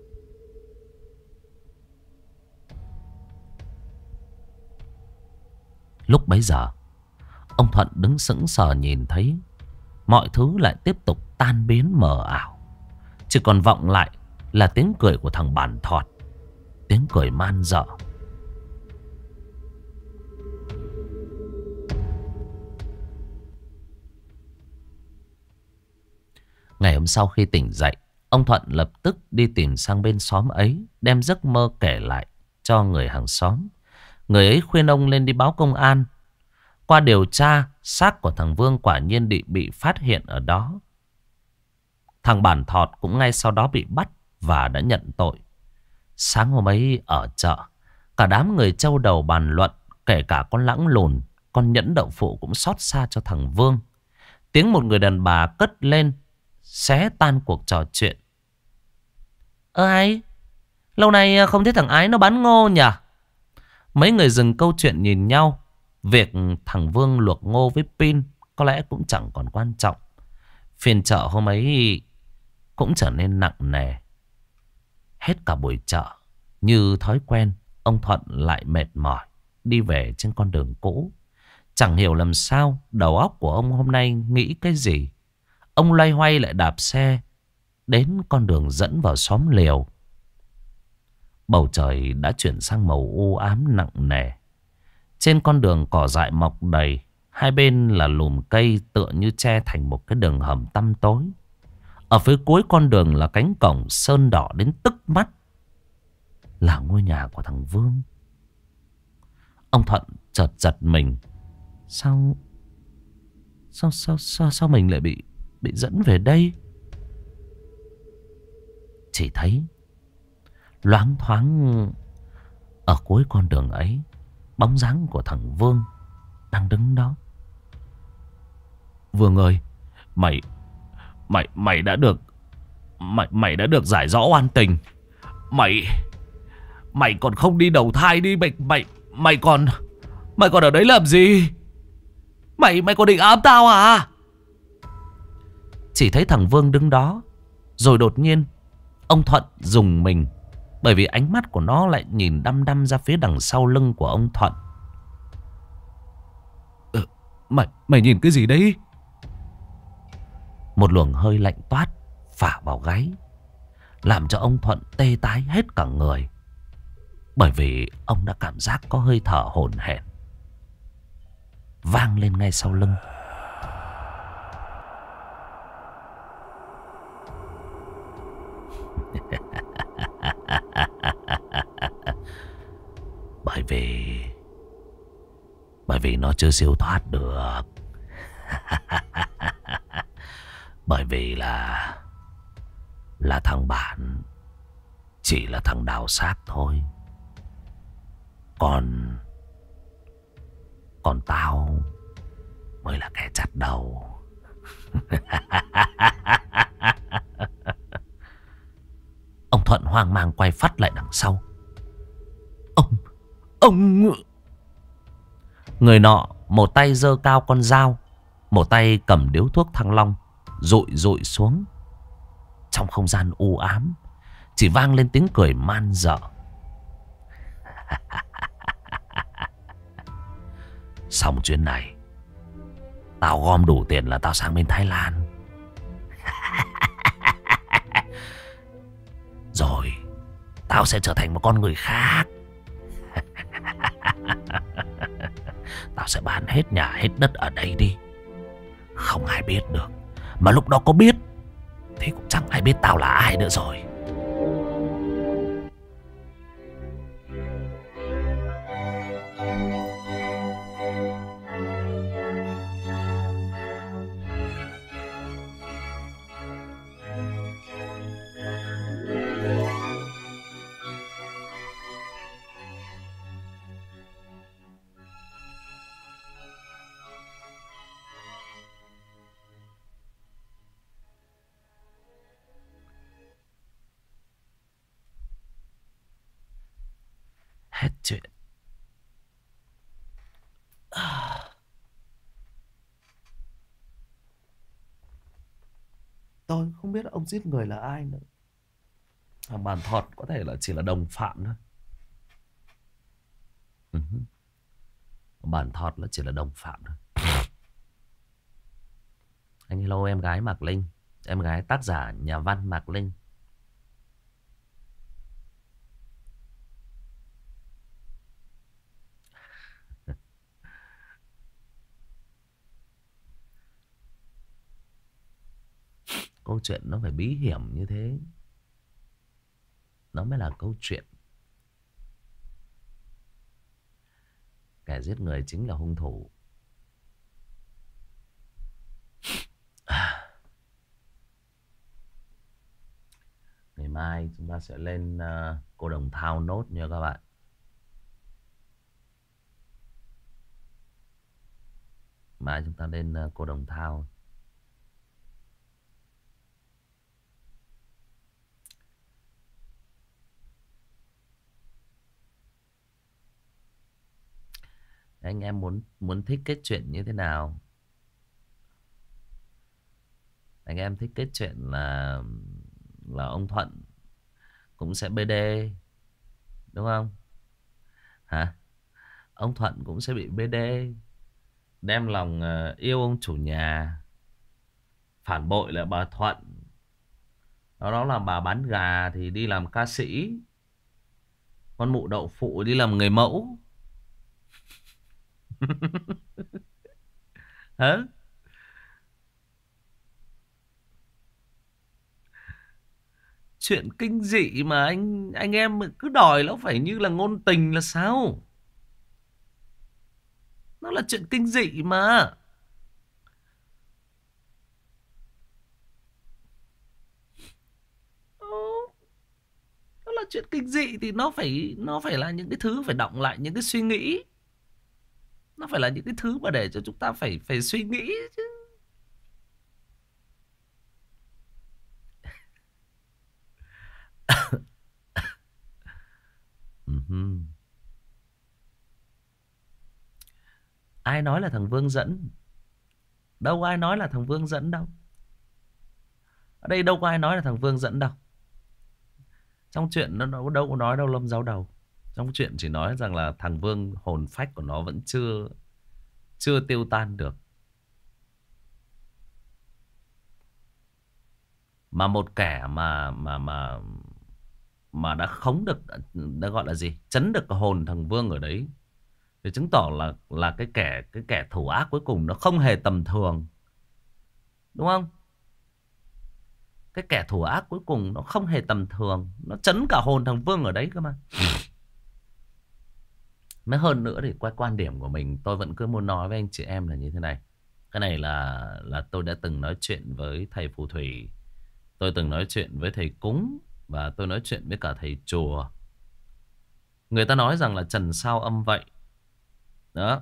Lúc bấy giờ, ông Thuận đứng sững sờ nhìn thấy mọi thứ lại tiếp tục tan biến mờ ảo. Chỉ còn vọng lại là tiếng cười của thằng Bản Thọt, tiếng cười man dợ. Ngày hôm sau khi tỉnh dậy, ông Thuận lập tức đi tìm sang bên xóm ấy, đem giấc mơ kể lại cho người hàng xóm. Người ấy khuyên ông lên đi báo công an. Qua điều tra, xác của thằng Vương quả nhiên bị, bị phát hiện ở đó. Thằng Bản Thọt cũng ngay sau đó bị bắt và đã nhận tội. Sáng hôm ấy ở chợ, cả đám người trâu đầu bàn luận, kể cả con Lãng Lùn, con Nhẫn Đậu Phụ cũng xót xa cho thằng Vương. Tiếng một người đàn bà cất lên xé tan cuộc trò chuyện. Ơ ai, lâu nay không thấy thằng Ái nó bán ngô nhỉ? Mấy người dừng câu chuyện nhìn nhau. Việc thằng Vương luộc ngô với pin có lẽ cũng chẳng còn quan trọng. Phiên chợ hôm ấy cũng trở nên nặng nề. Hết cả buổi chợ, như thói quen, ông Thuận lại mệt mỏi đi về trên con đường cũ. Chẳng hiểu làm sao đầu óc của ông hôm nay nghĩ cái gì. Ông loay hoay lại đạp xe đến con đường dẫn vào xóm Liều. Bầu trời đã chuyển sang màu u ám nặng nề. Trên con đường cỏ dại mọc đầy, hai bên là lùm cây tựa như che thành một cái đường hầm tăm tối. Ở phía cuối con đường là cánh cổng sơn đỏ đến tức mắt, là ngôi nhà của thằng Vương. Ông Thuận chợt giật mình. Sao Sao sao sao, sao mình lại bị Bị dẫn về đây? Chỉ thấy loáng thoáng ở cuối con đường ấy, bóng dáng của thằng Vương đang đứng đó. Vương ơi, Mày Mày Mày đã được Mày Mày đã được giải rõ oan tình. Mày Mày còn không đi đầu thai đi. Mày Mày Mày còn Mày còn ở đấy làm gì? Mày Mày còn định ám tao à? Chỉ thấy thằng Vương đứng đó, rồi đột nhiên ông Thuận rùng mình, bởi vì ánh mắt của nó lại nhìn đăm đăm ra phía đằng sau lưng của ông Thuận. Ừ, mày, mày nhìn cái gì đấy? Một luồng hơi lạnh toát phả vào gáy, làm cho ông Thuận tê tái hết cả người. Bởi vì ông đã cảm giác có hơi thở hổn hển vang lên ngay sau lưng. Bởi vì Bởi vì nó chưa siêu thoát được. Bởi vì là Là thằng Bản chỉ là thằng đào xác thôi. Còn Còn tao mới là kẻ chặt đầu. Ông Thuận hoang mang quay phắt lại đằng sau. Ông, ông... Người nọ một tay giơ cao con dao, một tay cầm điếu thuốc Thăng Long, dụi dụi xuống. Trong không gian u ám chỉ vang lên tiếng cười man dợ. Xong chuyến này, tao gom đủ tiền là tao sang bên Thái Lan. Rồi tao sẽ trở thành một con người khác. Tao sẽ bán hết nhà hết đất ở đây đi, không ai biết được. Mà lúc đó có biết thì cũng chẳng ai biết tao là ai nữa rồi. Hết chuyện. Tôi không biết ông giết người là ai nữa. Thằng Bàn Thọt có thể là chỉ là đồng phạm thôi. Ừ. Bàn Thọt là chỉ là đồng phạm thôi. Anh hello em gái Mạc Linh, em gái tác giả nhà văn Mạc Linh. Câu chuyện nó phải bí hiểm như thế, nó mới là câu chuyện. Kẻ giết người chính là hung thủ. Ngày mai chúng ta sẽ lên uh, Cô Đồng Thao nốt nha các bạn. Mai chúng ta lên uh, Cô Đồng Thao. Anh em muốn muốn thích kết chuyện như thế nào? Anh em thích kết chuyện là là ông Thuận cũng sẽ bê đê, đúng không? Hả? Ông Thuận cũng sẽ bị bê đê, đem lòng uh, yêu ông chủ nhà, phản bội lại bà Thuận. Đó, đó là bà bán gà thì đi làm ca sĩ, con mụ đậu phụ đi làm người mẫu. Hả? Chuyện kinh dị mà anh anh em cứ đòi nó phải như là ngôn tình là sao? Nó là chuyện kinh dị mà. Nó là chuyện kinh dị thì nó phải nó phải là những cái thứ phải đọng lại những cái suy nghĩ. Nó phải là những cái thứ mà để cho chúng ta phải phải suy nghĩ chứ. Ai nói là thằng Vương dẫn? Đâu ai nói là thằng Vương dẫn đâu. Ở đây đâu có ai nói là thằng Vương dẫn đâu. Trong chuyện nó đâu có nói đâu Lâm Giáo Đầu. Trong chuyện chỉ nói rằng là thằng Vương hồn phách của nó vẫn chưa chưa tiêu tan được. Mà một kẻ mà mà mà mà đã khống được, đã gọi là gì, chấn được cái hồn thằng Vương ở đấy, thì chứng tỏ là là cái kẻ cái kẻ thủ ác cuối cùng nó không hề tầm thường, đúng không? Cái kẻ thủ ác cuối cùng nó không hề tầm thường, nó chấn cả hồn thằng Vương ở đấy cơ mà. Mới hơn nữa thì qua quan điểm của mình, tôi vẫn cứ muốn nói với anh chị em là như thế này. Cái này là là tôi đã từng nói chuyện với thầy phù thủy, tôi từng nói chuyện với thầy cúng, và tôi nói chuyện với cả thầy chùa. Người ta nói rằng là trần sao âm vậy. Đó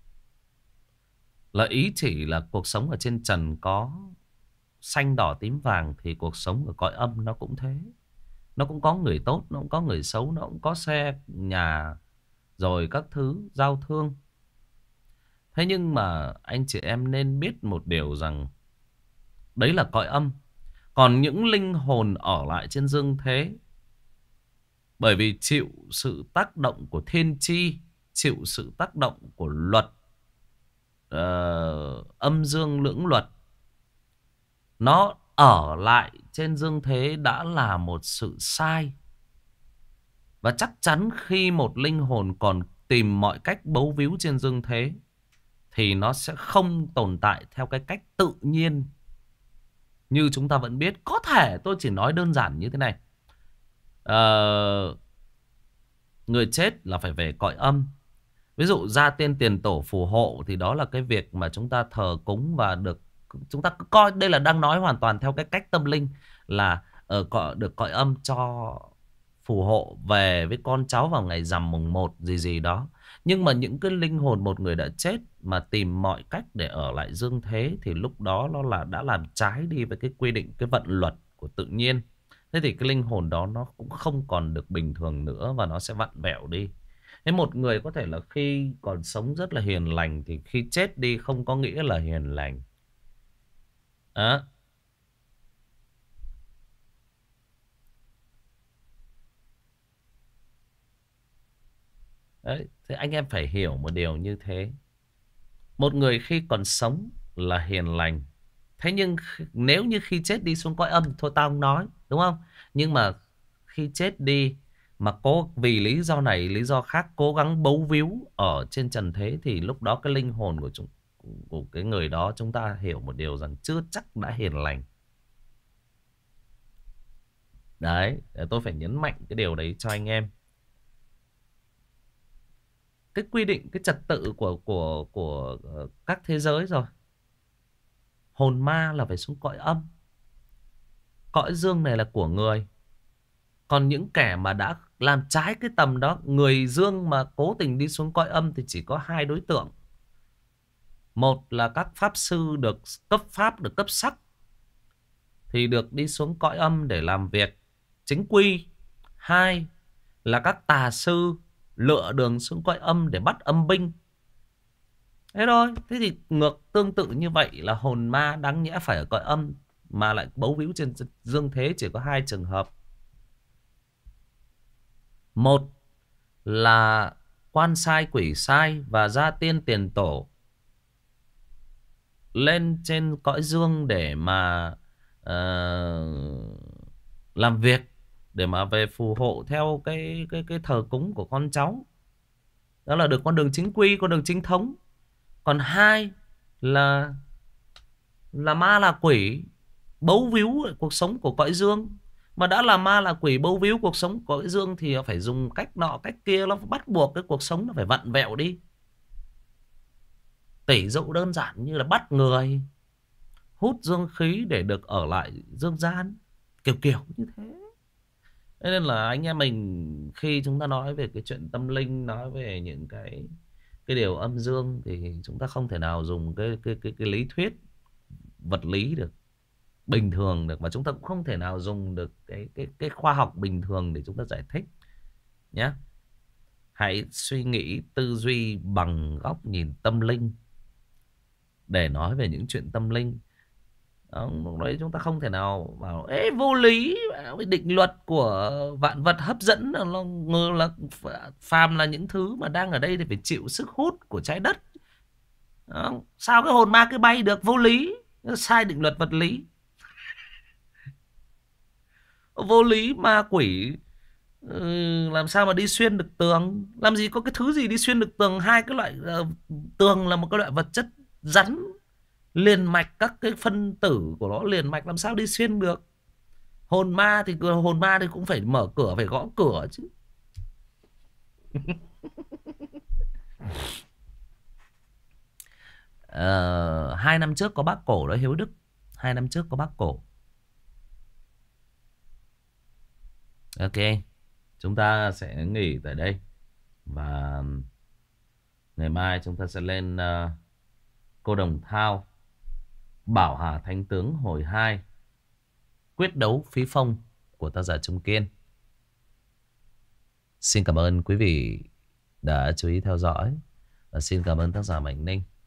là ý chỉ là cuộc sống ở trên trần có xanh đỏ tím vàng, thì cuộc sống ở cõi âm nó cũng thế. Nó cũng có người tốt, nó cũng có người xấu, nó cũng có xe, nhà, rồi các thứ, giao thương. Thế nhưng mà anh chị em nên biết một điều rằng đấy là cõi âm. Còn những linh hồn ở lại trên dương thế, bởi vì chịu sự tác động của thiên chi, chịu sự tác động của luật uh, âm dương lưỡng luật, nó ở lại trên dương thế đã là một sự sai. Và chắc chắn khi một linh hồn còn tìm mọi cách bấu víu trên dương thế thì nó sẽ không tồn tại theo cái cách tự nhiên như chúng ta vẫn biết. Có thể tôi chỉ nói đơn giản như thế này. Ờ, người chết là phải về cõi âm. Ví dụ gia tiên tiền tổ phù hộ thì đó là cái việc mà chúng ta thờ cúng và được, chúng ta cứ coi đây là đang nói hoàn toàn theo cái cách tâm linh, là ở cõi, được cõi âm cho phù hộ về với con cháu vào ngày rằm mùng một gì gì đó. Nhưng mà những cái linh hồn một người đã chết mà tìm mọi cách để ở lại dương thế thì lúc đó nó là đã làm trái đi với cái quy định, cái vận luật của tự nhiên. Thế thì cái linh hồn đó nó cũng không còn được bình thường nữa và nó sẽ vặn vẹo đi. Thế một người có thể là khi còn sống rất là hiền lành thì khi chết đi không có nghĩa là hiền lành. Đó. Đấy, thế anh em phải hiểu một điều như thế. Một người khi còn sống là hiền lành. Thế nhưng nếu như khi chết đi xuống cõi âm, thôi tao không nói, đúng không? Nhưng mà khi chết đi mà cố vì lý do này, lý do khác cố gắng bấu víu ở trên trần thế thì lúc đó cái linh hồn của chúng, của cái người đó, chúng ta hiểu một điều rằng chưa chắc đã hiền lành. Đấy, tôi phải nhấn mạnh cái điều đấy cho anh em. Cái quy định, cái trật tự của của của các thế giới rồi. Hồn ma là phải xuống cõi âm. Cõi dương này là của người. Còn những kẻ mà đã làm trái cái tầm đó, người dương mà cố tình đi xuống cõi âm thì chỉ có hai đối tượng. Một là các pháp sư được cấp pháp, được cấp sắc thì được đi xuống cõi âm để làm việc chính quy. Hai là các tà sư lựa đường xuống cõi âm để bắt âm binh. Thế thôi. Thế thì ngược tương tự như vậy là hồn ma đáng nhẽ phải ở cõi âm mà lại bấu víu trên dương thế chỉ có hai trường hợp. Một là quan sai quỷ sai và gia tiên tiền tổ lên trên cõi dương để mà uh, làm việc, để mà về phù hộ theo cái cái cái thờ cúng của con cháu. Đó là được con đường chính quy, con đường chính thống. Còn hai là là ma là quỷ bấu víu cuộc sống của cõi dương. Mà đã là ma là quỷ bấu víu cuộc sống của cõi dương thì phải dùng cách nọ cách kia, nó bắt buộc cái cuộc sống nó phải vặn vẹo đi. Tỷ dụ đơn giản như là bắt người hút dương khí để được ở lại dương gian, kiểu kiểu như thế. Nên là anh em mình khi chúng ta nói về cái chuyện tâm linh, nói về những cái cái điều âm dương thì chúng ta không thể nào dùng cái cái cái, cái lý thuyết vật lý được, bình thường được, mà chúng ta cũng không thể nào dùng được cái cái cái khoa học bình thường để chúng ta giải thích nhé. Hãy suy nghĩ tư duy bằng góc nhìn tâm linh để nói về những chuyện tâm linh. Đó, lúc đấy chúng ta không thể nào bảo ê vô lý, định luật của vạn vật hấp dẫn là, là, là phàm là những thứ mà đang ở đây thì phải chịu sức hút của trái đất. Đó, sao cái hồn ma cứ bay được, vô lý, sai định luật vật lý. Vô lý, ma quỷ ừ, làm sao mà đi xuyên được tường? Làm gì có cái thứ gì đi xuyên được tường? Hai cái loại uh, tường là một cái loại vật chất rắn, liền mạch, các cái phân tử của nó liền mạch, làm sao đi xuyên được? Hồn ma thì hồn ma thì cũng phải mở cửa, phải gõ cửa chứ. uh, Hai năm trước có bác cổ đó Hiếu Đức. Hai năm trước có bác cổ. Ok, chúng ta sẽ nghỉ tại đây. Và ngày mai chúng ta sẽ lên uh, Cô Đồng Thao, Bảo Hà Thánh Tướng hồi hai, quyết đấu phí phong của tác giả Trung Kiên. Xin cảm ơn quý vị đã chú ý theo dõi. Và xin cảm ơn tác giả Mạnh Ninh.